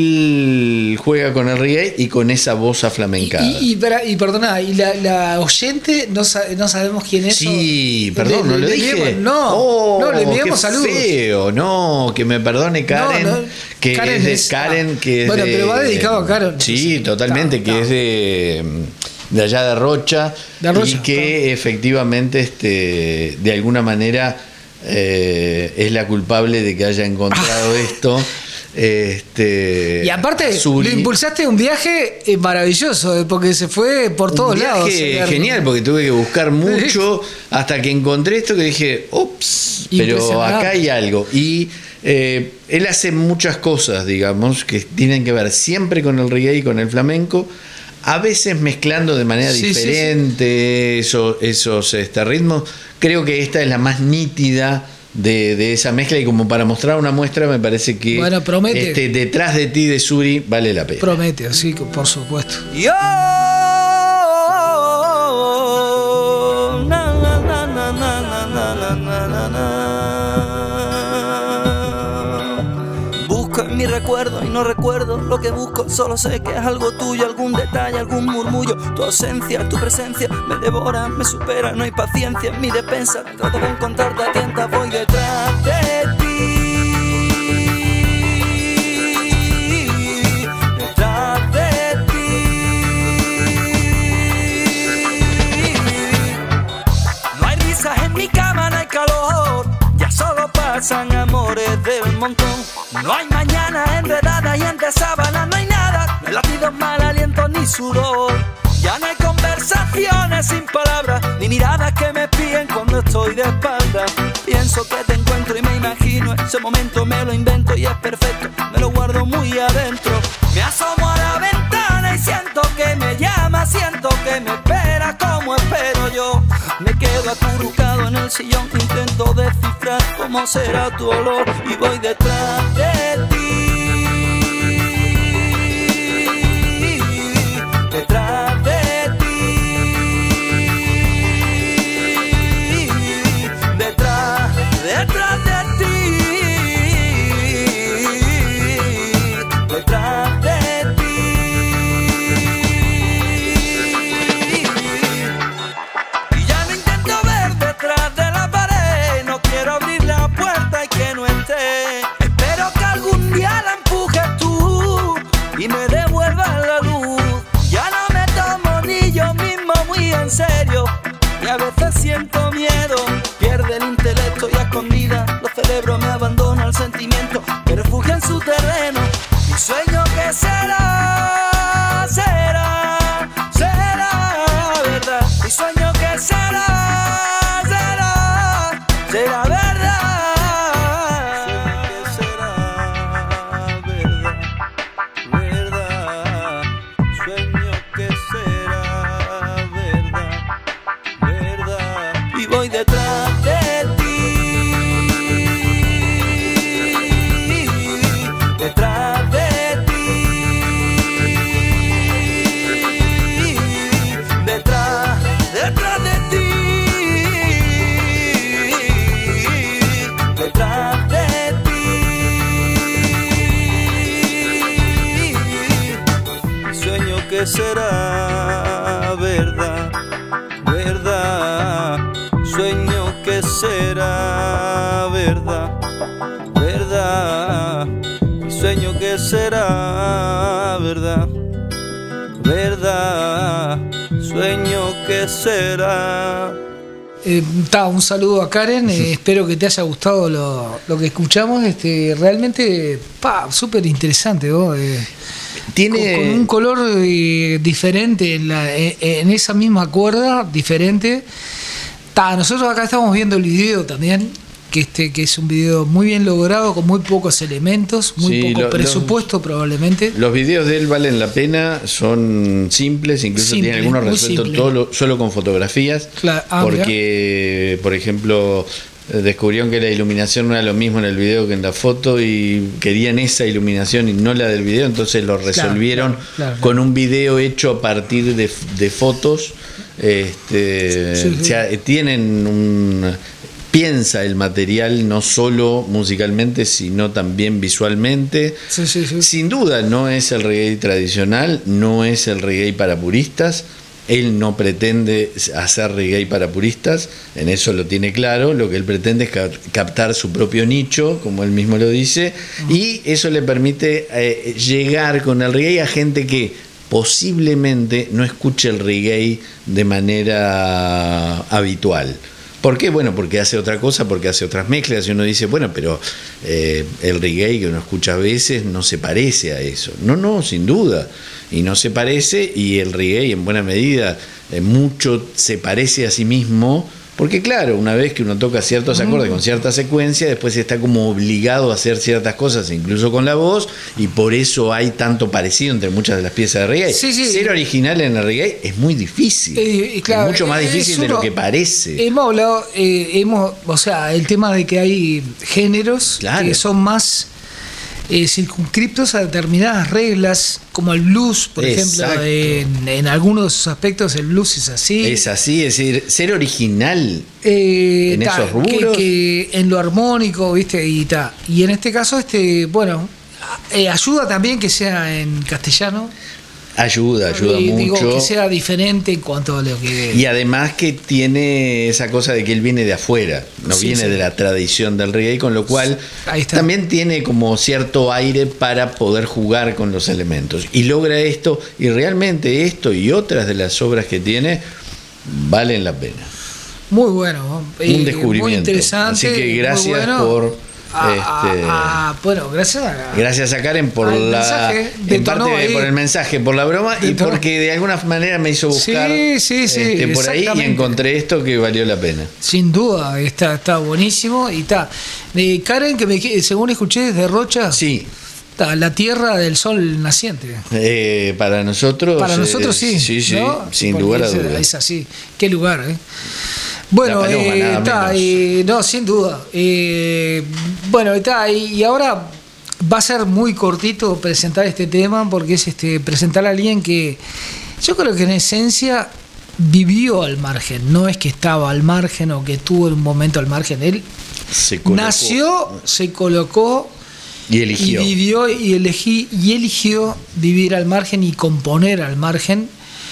él juega con el reggae y con esa voz aflamencada. Y, y, para- y perdona, y la, la oyente, no, sa- no sabemos quién es. Sí, o- perdón, le- no lo le dije. enviamos- No, Oh, no, le enviamos qué saludos. feo, no, que me perdone Karen, No, no, que Karen es de es- Karen, ah, que es bueno, de- pero va dedicado a Karen. Sí, totalmente, Está, que está. es de, de allá de Rocha, De Rocha, y que efectivamente este, de alguna manera eh, es la culpable de que haya encontrado Ah. esto. Este, Y aparte, Suri. le impulsaste un viaje eh, maravilloso, eh, porque se fue por todos Un lados. viaje eh, genial, porque tuve que buscar mucho hasta que encontré esto que dije, ups, pero Impresionante. acá hay algo. Y eh, él hace muchas cosas, digamos, que tienen que ver siempre con el reggae y con el flamenco, a veces mezclando de manera Sí, sí, diferente Esos, esos este, ritmos. Creo que esta es la más nítida de, de esa mezcla, y como para mostrar una muestra me parece que Bueno, promete. este, Detrás de ti de Suri vale la pena. Promete, así que por supuesto. Yo, na, na, na, na, na, na, na, na, na, na. Busco en mi recuerdo y no recuerdo lo que busco. Solo sé que es algo tuyo, algún detalle, algún murmullo. Tu ausencia, tu presencia me devora, me supera. No hay paciencia en mi defensa. Trato de encontrarte a tientas, voy detrás de ti. Detrás de ti. No hay risas en mi cama, no hay calor. Ya solo pasan amores del montón. No hay mañana enredada y entre sábanas no hay nada. No hay latidos, mal aliento ni sudor. Ya no hay conversaciones sin palabras, ni miradas que me piden cuando estoy de espalda. Pienso que te encuentro y me imagino ese momento, me lo invento y es perfecto. Me lo guardo muy adentro. Me asomo a la ventana y siento que me llama, siento que me espera como espero yo. Me quedo acurrucado en el sillón, intento descifrar cómo será tu olor y voy detrás de ti. Detrás de ti. Detrás, detrás de ti. Detrás de ti. Y ya no intento ver detrás de la pared. No quiero abrir la puerta y que no esté. Espero que algún día la empujes tú y me devuelvas la luz. Ya no me tomo ni yo mismo muy en serio, y a veces siento miedo. Pierde el intelecto y a escondidas los cerebros me abandona el sentimiento que refugia en su terreno. Mi sueño que será, será, será verdad. Mi sueño que será, será, será verdad. Sueño que será verdad, verdad. Sueño que será verdad, verdad. Y voy detrás de ti. Detrás de ti. Detrás, detrás de ti. Detrás de ti. Sueño que será verdad, verdad. Sueño que será verdad, verdad. Mi sueño que será verdad, verdad. Sueño que será. Eh, ta, un saludo a Karen, eh, espero que te haya gustado lo, lo que escuchamos. Este, realmente, pa, súper interesante, ¿no? Eh, Tiene con, con un color eh, diferente en, la, en, en esa misma cuerda, diferente. Ta, nosotros acá estamos viendo el video también, que este que es un video muy bien logrado, con muy pocos elementos, muy Sí, poco lo- presupuesto los- probablemente. Los videos de él valen la pena, son simples, incluso Simple, tienen algunos muy resueltos simple. todo lo- solo con fotografías, Claro, ah, porque, por ejemplo, eh, descubrieron que la iluminación no era lo mismo en el video que en la foto y querían esa iluminación y no la del video, entonces lo resolvieron claro, claro, claro. con un video hecho a partir de, de fotos. Este, Sí, sí. o sea, tienen un... Piensa el material no solo musicalmente, sino también visualmente. Sí, sí, sí. Sin duda no es el reggae tradicional, no es el reggae para puristas. Él no pretende hacer reggae para puristas, en eso lo tiene claro. Lo que él pretende es cap- captar su propio nicho, como él mismo lo dice, y eso le permite eh, llegar con el reggae a gente que posiblemente no escuche el reggae de manera habitual. ¿Por qué? Bueno, porque hace otra cosa, porque hace otras mezclas, y uno dice, bueno, pero eh, el reggae que uno escucha a veces no se parece a eso. No, no, sin duda, y no se parece, y el reggae en buena medida eh, mucho se parece a sí mismo, porque claro, una vez que uno toca ciertos acordes con cierta secuencia, después está como obligado a hacer ciertas cosas, incluso con la voz, y por eso hay tanto parecido entre muchas de las piezas de reggae. Sí, sí. Ser original en el reggae es muy difícil, Eh, y claro, es mucho más eh, difícil es de lo uno- que parece. Hemos hablado, eh, hemos, o sea, el tema de que hay géneros Claro. que son más eh, circunscriptos a determinadas reglas, como el blues, por Exacto. ejemplo. En, en algunos de sus aspectos el blues es así. Es así, es decir, ser original. Eh, en ta, esos rubros. Que, que en lo armónico, ¿viste? Y ta. Y en este caso, este, bueno, eh, ayuda también que sea en castellano. Ayuda, ayuda Y digo, mucho. que sea diferente en cuanto a lo que. Y además que tiene esa cosa de que él viene de afuera, no Sí, viene sí. de la tradición del reggae, con lo cual Ahí está. también tiene como cierto aire para poder jugar con los elementos. Y logra esto, y realmente esto y otras de las obras que tiene valen la pena. Muy bueno. eh, Un descubrimiento. Muy interesante. Así que muy gracias bueno. por... A- este, a- a- bueno, gracias a. Gracias a Karen por al la mensaje, en detonó parte ahí. por el mensaje, por la broma y Detonó. porque de alguna manera me hizo buscar Sí, sí, sí, este, por ahí y exactamente. encontré esto que valió la pena. Sin duda, está, está buenísimo. Y está. De Karen, que me, según escuché, es de Rocha. Sí, Está, la tierra del sol naciente. eh, para nosotros Para eh, nosotros sí. sí, sí, ¿no? sin Porque lugar a es, dudas. es así. Qué lugar, ¿eh? Bueno, La Paloma, eh, nada está, menos. eh, no, sin duda. Eh, bueno, está, y, y ahora va a ser muy cortito presentar este tema, porque es este presentar a alguien que yo creo que en esencia vivió al margen, no es que estaba al margen o que estuvo en un momento al margen. Él Se colocó nació, se colocó y y eligió. vivió y elegí y eligió vivir al margen y componer al margen,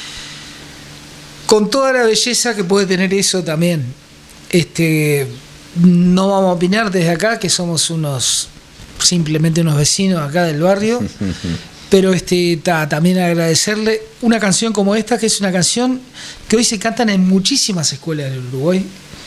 con toda la belleza que puede tener eso también. Este, no vamos a opinar desde acá, que somos unos simplemente unos vecinos acá del barrio, pero este, ta, también agradecerle una canción como esta, que es una canción que hoy se cantan en muchísimas escuelas del Uruguay.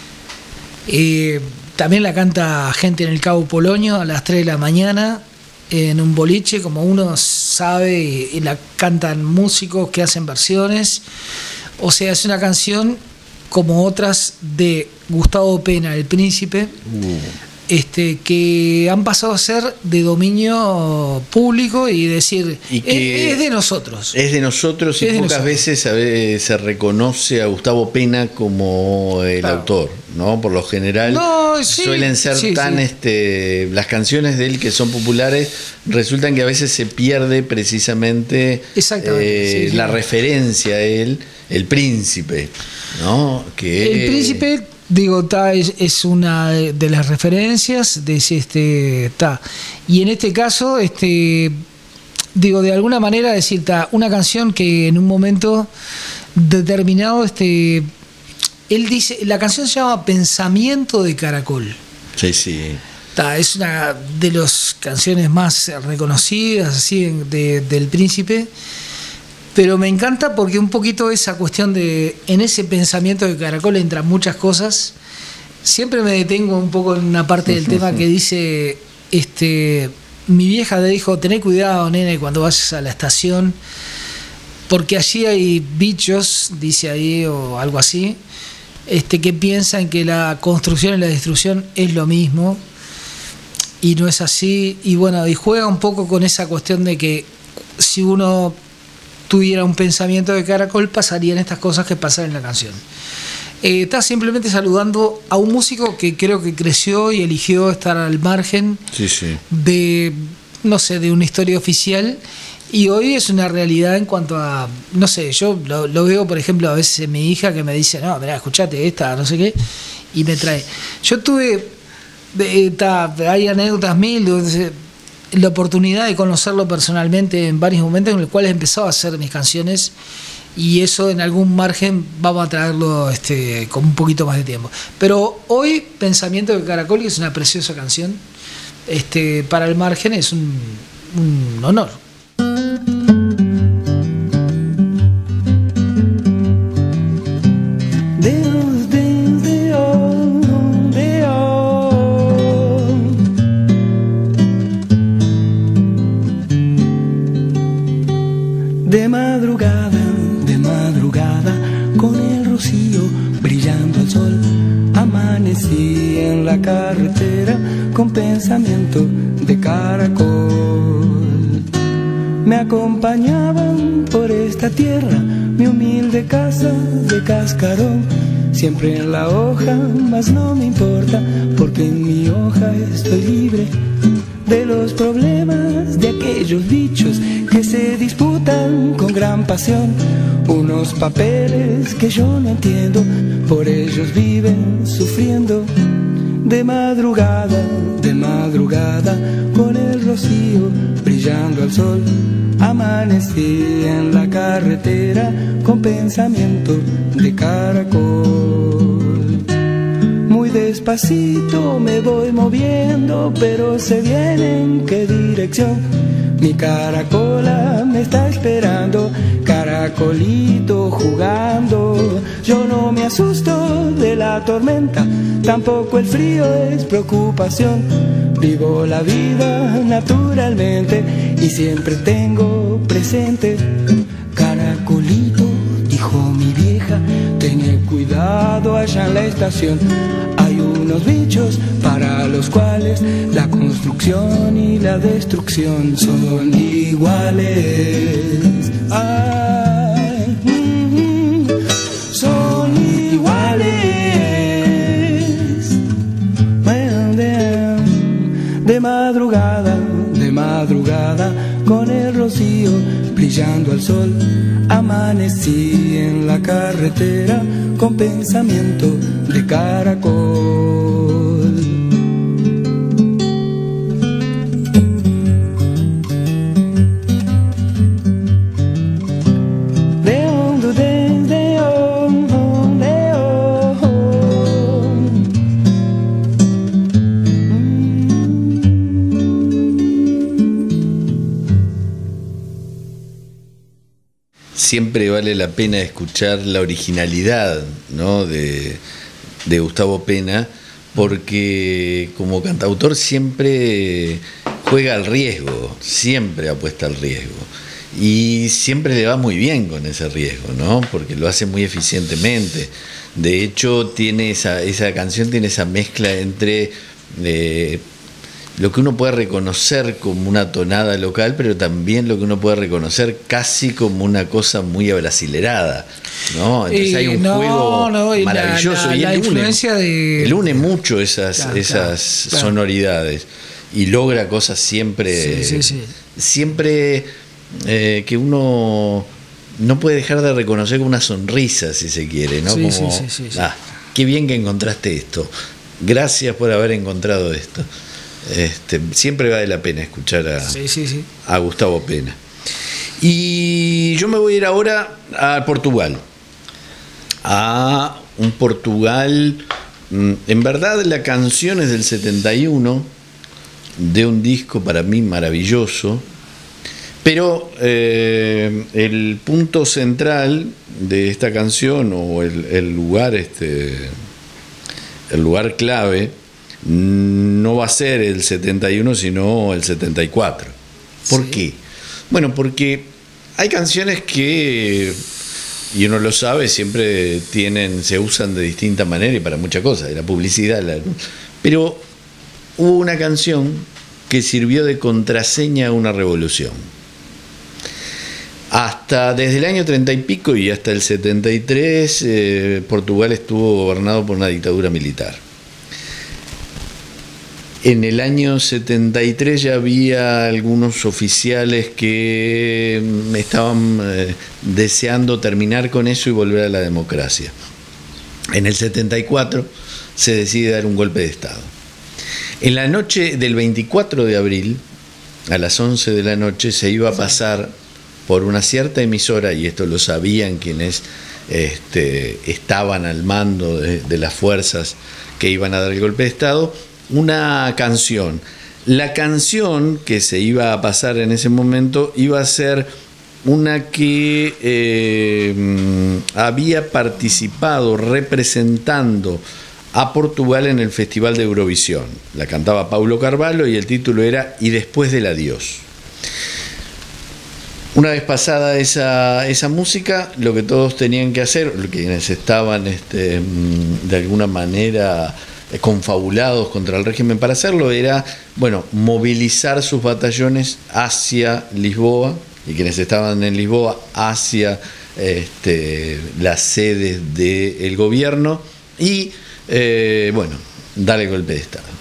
Eh, también la canta gente en el Cabo Polonio a las tres de la mañana en un boliche, como uno sabe, y, y la cantan músicos que hacen versiones. O sea, es una canción como otras de Gustavo Pena, El Príncipe, este, que han pasado a ser de dominio público y decir, Y que es, es de nosotros. Es de nosotros y Es de pocas nosotros. veces a ve- se reconoce a Gustavo Pena como el Claro. autor, ¿no? Por lo general No, sí, suelen ser sí, tan sí. este las canciones de él que son populares resultan que a veces se pierde precisamente Exactamente, eh, sí, sí. la referencia a él, el príncipe, ¿no? Que El Príncipe, digo, ta, es, es una de las referencias de ese, este, ta. Y en este caso, este, digo, de alguna manera decir, ta, una canción que en un momento determinado, este, él dice, la canción se llama Pensamiento de Caracol. Sí, sí. Ta, es una de las canciones más reconocidas así de- del Príncipe, pero me encanta porque un poquito esa cuestión de, en ese pensamiento de Caracol entran muchas cosas. Siempre me detengo un poco en una parte del tema que dice, este, mi vieja le dijo, tené cuidado, nene, cuando vayas a la estación, porque allí hay bichos, dice ahí, o algo así, este, que piensan que la construcción y la destrucción es lo mismo, y no es así. Y bueno, y juega un poco con esa cuestión de que si uno tuviera un pensamiento de Caracol, pasarían estas cosas que pasan en la canción. Eh, está simplemente saludando a un músico que creo que creció y eligió estar al margen Sí, sí. de, no sé, de una historia oficial, y hoy es una realidad en cuanto a, no sé, yo lo, lo veo, por ejemplo, a veces en mi hija, que me dice, no, mirá, escuchate esta, no sé qué, y me trae. Yo tuve, eh, ta, hay anécdotas mil, donde la oportunidad de conocerlo personalmente en varios momentos en los cuales he empezado a hacer mis canciones, y eso en algún margen vamos a traerlo este, con un poquito más de tiempo. Pero hoy, Pensamiento de Caracol, que es una preciosa canción, este, para el margen es un, un honor. Deus, Deus, Deus. la carretera con pensamiento de caracol. Me acompañaban por esta tierra mi humilde casa de cascarón, siempre en la hoja, mas no me importa, porque en mi hoja estoy libre de los problemas de aquellos bichos que se disputan con gran pasión unos papeles que yo no entiendo, por ellos viven sufriendo. De madrugada, de madrugada, con el rocío brillando al sol, amanecí en la carretera con pensamiento de caracol. Muy despacito me voy moviendo, pero sé bien en qué dirección. Mi caracola me está esperando, caracolito jugando. Yo no me asusto de la tormenta, tampoco el frío es preocupación. Vivo la vida naturalmente y siempre tengo presente. Caracolito, dijo mi vieja, ten cuidado allá en la estación. Hay unos bichos para los cuales la construcción y la destrucción son iguales. Ay, mm, son iguales. De madrugada, de madrugada, con el rocío brillando al sol, amanecí en la carretera con pensamiento de caracol. León, dudén, león, león. Siempre vale la pena escuchar la originalidad, ¿no?, de, de Gustavo Pena, porque como cantautor siempre juega al riesgo, siempre apuesta al riesgo, y siempre le va muy bien con ese riesgo, ¿no?, porque lo hace muy eficientemente. De hecho, tiene esa, esa canción tiene esa mezcla entre eh, lo que uno puede reconocer como una tonada local, pero también lo que uno puede reconocer casi como una cosa muy abrasilerada, ¿no? Entonces y hay un no, juego no, y maravilloso. La, la, y la él influencia une, de... él une mucho esas, Claro, esas claro, sonoridades y logra cosas siempre, Sí, sí, sí. siempre eh, que uno no puede dejar de reconocer con una sonrisa, si se quiere, ¿no? Sí, Como, sí, sí, sí, sí. ah, qué bien que encontraste esto. Gracias por haber encontrado esto. Este, siempre vale la pena escuchar a, Sí, sí, sí. a Gustavo Pena. Y yo me voy a ir ahora a Portugal. A un Portugal. En verdad, la canción es del setenta y uno, de un disco para mí maravilloso. Pero eh, el punto central de esta canción, o el, el lugar, este, el lugar clave, no va a ser el setenta y uno, sino el setenta y cuatro. ¿Por Sí. qué? Bueno, porque hay canciones que, y uno lo sabe, siempre tienen, se usan de distinta manera y para muchas cosas, la publicidad, la, pero hubo una canción que sirvió de contraseña a una revolución. Hasta desde el año treinta y pico y hasta el setenta y tres, eh, Portugal estuvo gobernado por una dictadura militar. En el año setenta y tres ya había algunos oficiales que estaban eh, deseando terminar con eso y volver a la democracia. En el setenta y cuatro se decide dar un golpe de Estado. En la noche del veinticuatro de abril, a las once de la noche, se iba a pasar por una cierta emisora, y esto lo sabían quienes este, estaban al mando de, de las fuerzas que iban a dar el golpe de Estado, una canción. La canción que se iba a pasar en ese momento iba a ser una que eh, había participado representando a Portugal en el Festival de Eurovisión. La cantaba Paulo Carvalho y el título era Y después del adiós. Una vez pasada esa, esa música, lo que todos tenían que hacer, quienes estaban este, de alguna manera eh, confabulados contra el régimen para hacerlo, era, bueno, movilizar sus batallones hacia Lisboa, y quienes estaban en Lisboa hacia este, las sedes del gobierno, y, eh, bueno, darle golpe de Estado.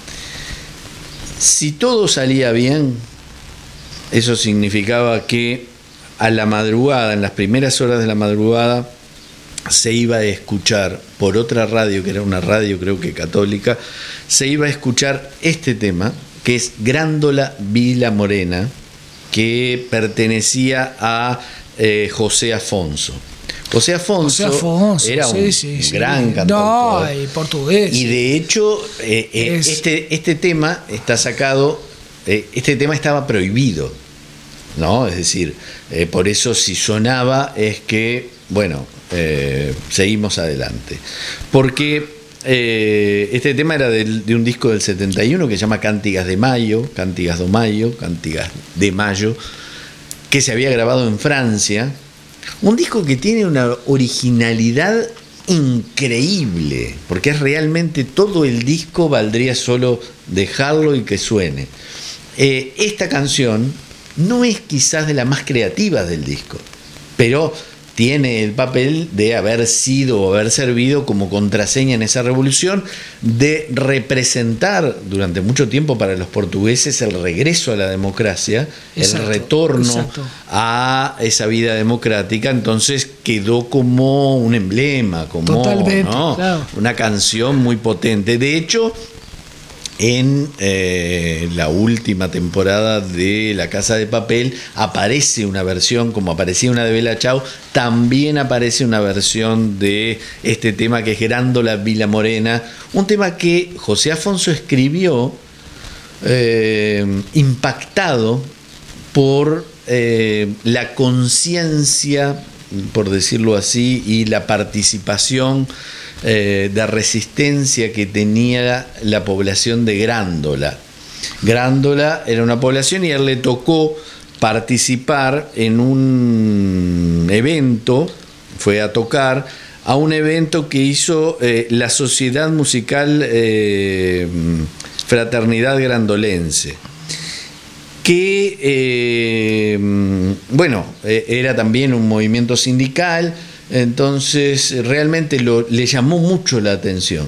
Si todo salía bien, eso significaba que a la madrugada, en las primeras horas de la madrugada, se iba a escuchar por otra radio, que era una radio creo que católica, se iba a escuchar este tema, que es Grándola Vila Morena, que pertenecía a eh, José Afonso. José Afonso, José Afonso era un sí, sí, sí. gran cantautor. No, y portugués. Y de hecho, eh, eh, Es- este, este tema está sacado, eh, este tema estaba prohibido, ¿no? Es decir, eh, por eso si sonaba es que, bueno, eh, seguimos adelante. Porque eh, este tema era del- de un disco del setenta y uno que se llama Cántigas de Mayo, Cántigas do Mayo, Cántigas de Mayo, que se había grabado en Francia. Un disco que tiene una originalidad increíble, porque es realmente todo el disco, valdría solo dejarlo y que suene. Eh, esta canción no es quizás de las más creativas del disco, pero tiene el papel de haber sido o haber servido como contraseña en esa revolución, de representar durante mucho tiempo para los portugueses el regreso a la democracia, Exacto, el retorno exacto. a esa vida democrática. Entonces quedó como un emblema, como, Totalmente, ¿no? claro. Una canción muy potente. De hecho, en eh, la última temporada de La Casa de Papel aparece una versión, como aparecía una de Bella Ciao, también aparece una versión de este tema que es Grándola Vila Morena, un tema que José Afonso escribió eh, impactado por eh, la conciencia, por decirlo así, y la participación eh, de resistencia que tenía la población de Grándola. Grándola era una población y a él le tocó participar en un evento, fue a tocar a un evento que hizo eh, la Sociedad Musical eh, Fraternidad Grandolense, que eh, bueno, eh, era también un movimiento sindical. Entonces realmente lo, le llamó mucho la atención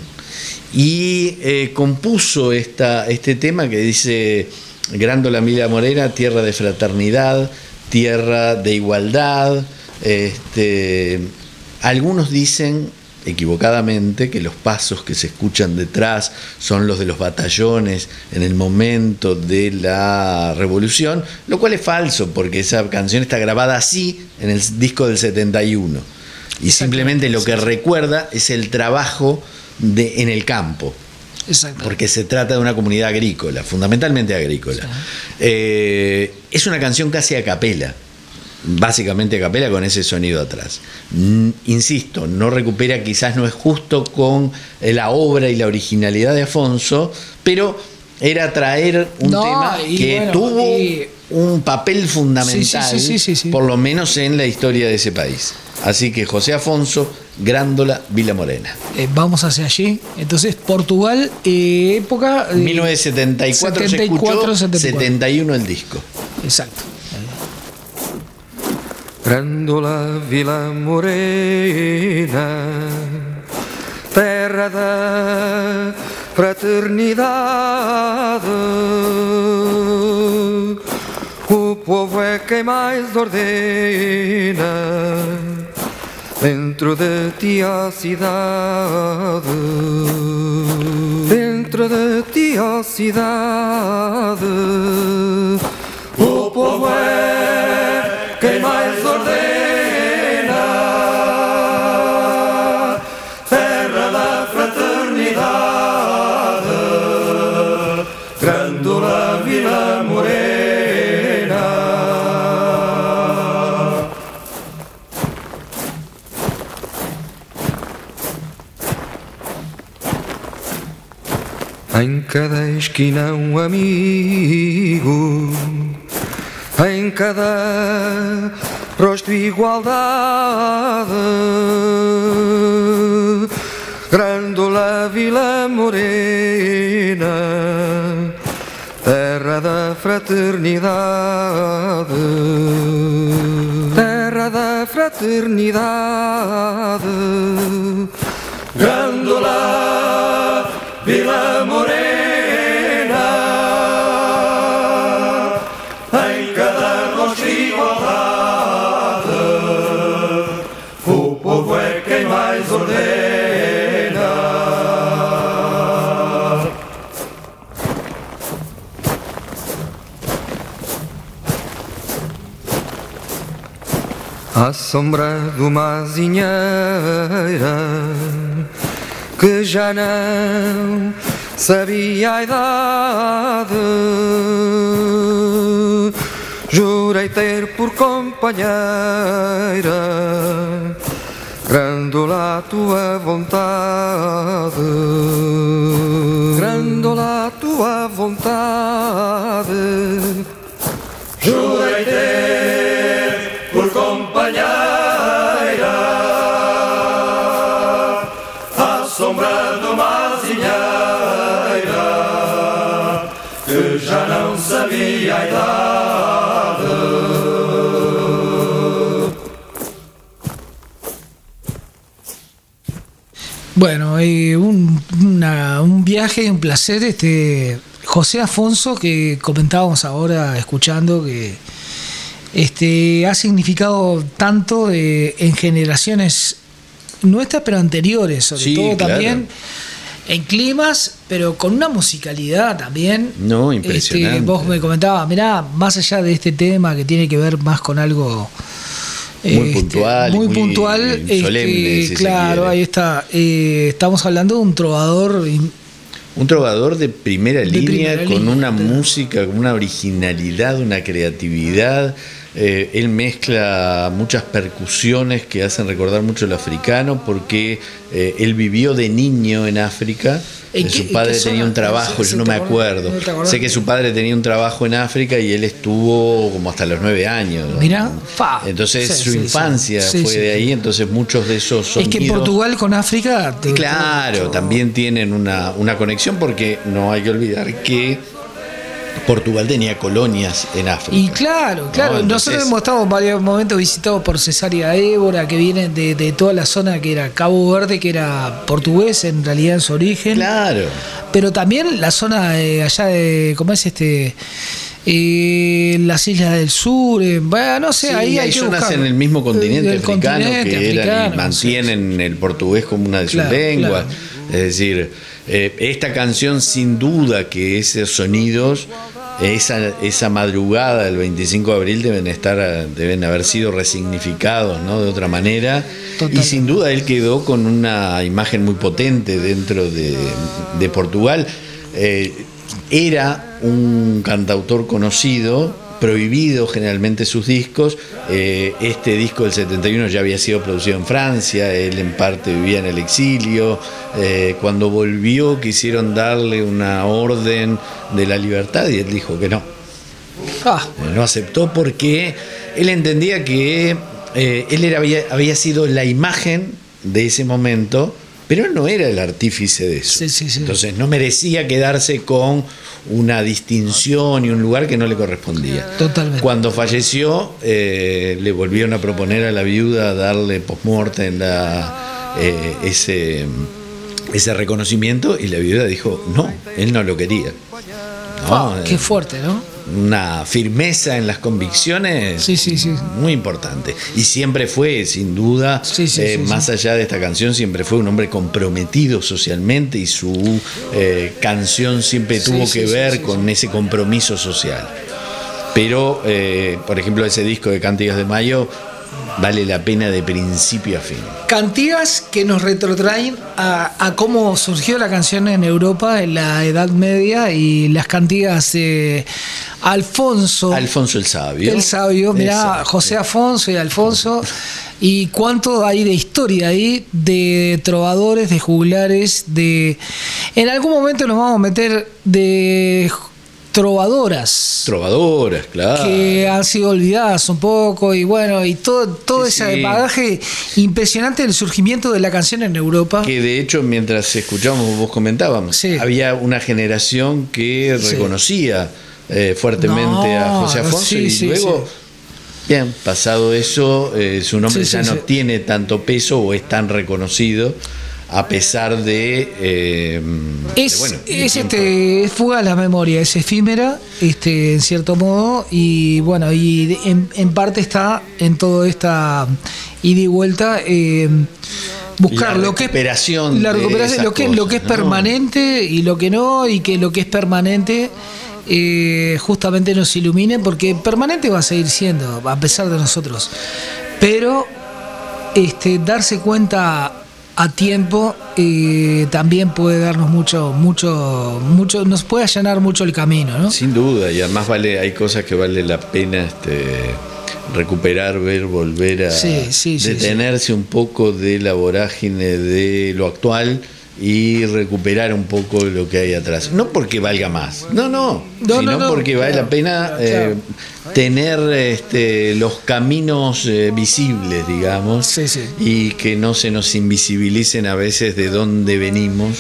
y eh, compuso esta, este tema que dice Grándola Vila Morena, tierra de fraternidad, tierra de igualdad. Este, algunos dicen equivocadamente que los pasos que se escuchan detrás son los de los batallones en el momento de la revolución, lo cual es falso porque esa canción está grabada así en el disco del setenta y uno. Y simplemente lo que recuerda es el trabajo de, en el campo, Exacto. porque se trata de una comunidad agrícola, fundamentalmente agrícola. Sí. Eh, es una canción casi a capela, básicamente a capela con ese sonido atrás. Mm, insisto, no recupera, quizás no es justo con la obra y la originalidad de Afonso, pero era traer un No, tema y que bueno, tuvo y- un papel fundamental, Sí, sí, sí, sí, sí. por lo menos en la historia de ese país. Así que José Afonso, Grándola Vila Morena. Eh, vamos hacia allí. Entonces, Portugal, eh, época. eh, mil novecientos setenta y cuatro setenta y cuatro, se escuchó, setenta y cuatro. setenta y uno el disco. Exacto. Grândola Vila Morena, terra da fraternidade, o povo é quem mais ordena dentro de ti a cidade, dentro de ti a cidade, o povo é quem mais ordena, terra da fraternidade, Grândola Vila Morena. Em cada esquina um amigo, em cada rosto igualdade, Grândola Vila Morena, terra da fraternidade, terra da fraternidade. Grândola Vila Morena, em cada rosto igualdade, o povo é quem mais ordena. À sombra de uma azinheira que já não sabia a idade, jurei ter por companheira Grândola a tua vontade, Grândola a tua vontade, jurei ter por companheira à sombra de uma azinheira que já não sabia a idade. Bueno, eh, un, una, un viaje y un placer. Este José Afonso, que comentábamos ahora escuchando, que este ha significado tanto eh, en generaciones nuestras, pero anteriores, sobre Sí, todo claro. también en climas, pero con una musicalidad también. No, impresionante. Este, vos me comentabas, mirá, más allá de este tema que tiene que ver más con algo Muy este, puntual, muy muy puntual, solemne, este, si se claro, quiere. ahí está. Eh, estamos hablando de un trovador. Un trovador de primera De línea, primera con línea, una claro. música, con una originalidad, una creatividad. Eh, él mezcla muchas percusiones que hacen recordar mucho al africano, porque eh, él vivió de niño en África. ¿En Eh, qué- su en padre qué tenía zona? un trabajo, ¿Se- yo no te me acordás? acuerdo. ¿No te acordás? Sé que su padre tenía un trabajo en África y él estuvo como hasta los nueve años. ¿no? Mirá, fa. Entonces Sí, su sí, infancia sí. Sí, fue sí, de sí. ahí, entonces muchos de esos Es sonidos... que Portugal con África. te- Claro, te- también tienen una, una conexión, porque no hay que olvidar que Portugal tenía colonias en África. Y claro, claro, No, entonces- nosotros hemos estado en varios momentos visitados por Cesárea Évora, que vienen de, de toda la zona que era Cabo Verde, que era portugués en realidad en su origen. Claro. Pero también la zona de allá de, ¿cómo es este? Eh, las islas del sur, eh, bueno, no sé, Sí, ahí hay, hay que zonas buscar. en el mismo continente Del africano continente que eran africano, y mantienen el portugués como una de sus Claro, lenguas. claro. Es decir, eh, esta canción, sin duda que esos sonidos, esa, esa madrugada del veinticinco de abril deben estar, deben haber sido resignificados, ¿no? De otra manera. Totalmente. Y sin duda él quedó con una imagen muy potente dentro de, de Portugal. Eh, era un cantautor conocido, prohibido generalmente sus discos. Eh, este disco del setenta y uno ya había sido producido en Francia, él en parte vivía en el exilio. Eh, cuando volvió quisieron darle una orden de la libertad y él dijo que no. Ah, Eh, No aceptó, porque él entendía que eh, él era, había, había sido la imagen de ese momento, pero él no era el artífice de eso. Sí, sí, sí. Entonces no merecía quedarse con una distinción y un lugar que no le correspondía. Totalmente. Cuando falleció, eh, le volvieron a proponer a la viuda darle post-mortem la, eh, ese, ese reconocimiento, y la viuda dijo no, él no lo quería. No, ah, eh, qué fuerte, ¿no? una firmeza en las convicciones Sí, sí, sí. muy importante. Y siempre fue, sin duda, Sí, sí, eh, sí, más sí. allá de esta canción, siempre fue un hombre comprometido socialmente, y su eh, canción siempre Sí, tuvo sí, que sí, ver sí, con ese compromiso social. Pero, eh, por ejemplo, ese disco de Cantigas de Mayo vale la pena de principio a fin. Cantigas que nos retrotraen a, a cómo surgió la canción en Europa en la Edad Media, y las cantigas de Alfonso. Alfonso el Sabio. El Sabio, mirá, Exacto. José Afonso y Alfonso. Y cuánto hay de historia ahí, de trovadores, de juglares, de... En algún momento nos vamos a meter de trovadoras. Trovadoras, claro. Que han sido olvidadas un poco y bueno, y todo, todo Sí, ese sí. bagaje impresionante del surgimiento de la canción en Europa. Que de hecho, mientras escuchábamos, vos comentábamos, Sí. había una generación que Sí. reconocía eh, fuertemente No, a José Afonso sí, y sí, luego, sí. bien, pasado eso, eh, su nombre Sí, ya sí, no sí. tiene tanto peso o es tan reconocido a pesar de, eh, Es, de, bueno, del es, tiempo. este, es fugaz la memoria, es efímera, este, en cierto modo, y bueno, y de- en, en parte está en toda esta ida y vuelta, eh, buscar La lo que es recuperación la de recuperación, esas lo que, lo que es cosas, ¿no? permanente y lo que no, y que lo que es permanente eh, justamente nos ilumine, porque permanente va a seguir siendo, a pesar de nosotros, pero este, darse cuenta a tiempo eh, también puede darnos mucho, mucho, mucho, nos puede allanar mucho el camino, ¿no? Sin duda, y además vale, hay cosas que vale la pena este, recuperar, ver, volver a Sí, sí, sí, detenerse un poco de la vorágine de lo actual y recuperar un poco lo que hay atrás. No porque valga más, no, no, No, sino no, no, porque vale claro, la pena claro. eh, tener este, los caminos eh, visibles, digamos, Sí, sí. y que no se nos invisibilicen a veces de dónde venimos,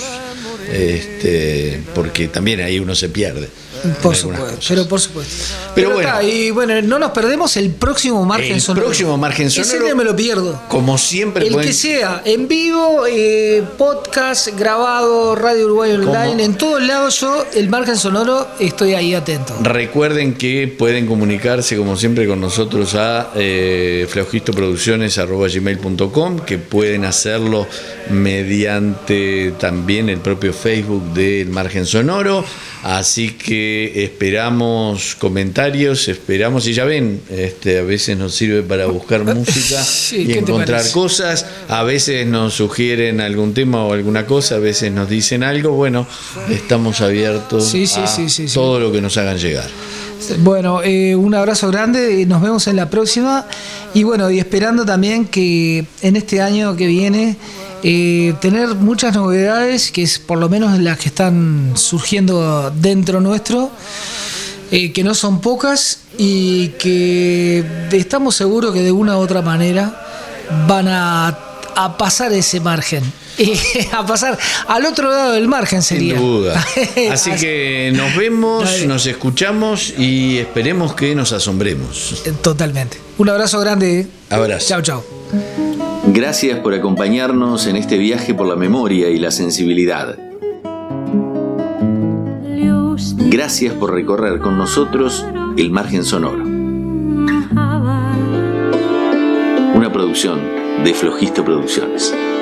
este, porque también ahí uno se pierde. Por en algunas supuesto, cosas. pero por supuesto. Pero Pero, bueno. está, y bueno, no nos perdemos el próximo Margen El Sonoro. próximo Margen Ese Sonoro, día me lo pierdo. Como siempre, El pueden- que sea, en vivo, eh, podcast, grabado, Radio Uruguay Online, Como- en todos lados yo, el Margen Sonoro, estoy ahí atento. recuerden que pueden comunicarse como siempre con nosotros a eh, flaujistoproducciones arroba gmail punto com, que pueden hacerlo mediante también el propio Facebook del Margen Sonoro. Así que esperamos comentarios, esperamos, y ya ven, este, a veces nos sirve para buscar música Sí, y ¿qué te encontrar parece? cosas, a veces nos sugieren algún tema o alguna cosa, a veces nos dicen algo, bueno, estamos abiertos Sí, sí, a sí, sí, sí. todo lo que nos hagan llegar. Bueno, eh, un abrazo grande, nos vemos en la próxima y bueno, y esperando también que en este año que viene eh, tener muchas novedades, que es por lo menos las que están surgiendo dentro nuestro, eh, que no son pocas y que estamos seguros que de una u otra manera van a, a pasar ese margen. A pasar al otro lado del margen sería. Sin duda. Así que nos vemos, Dale. nos escuchamos y esperemos que nos asombremos. Totalmente. Un abrazo grande. Abrazo. Chao, chao. Gracias por acompañarnos en este viaje por la memoria y la sensibilidad. Gracias por recorrer con nosotros el Margen Sonoro. Una producción de Flojisto Producciones.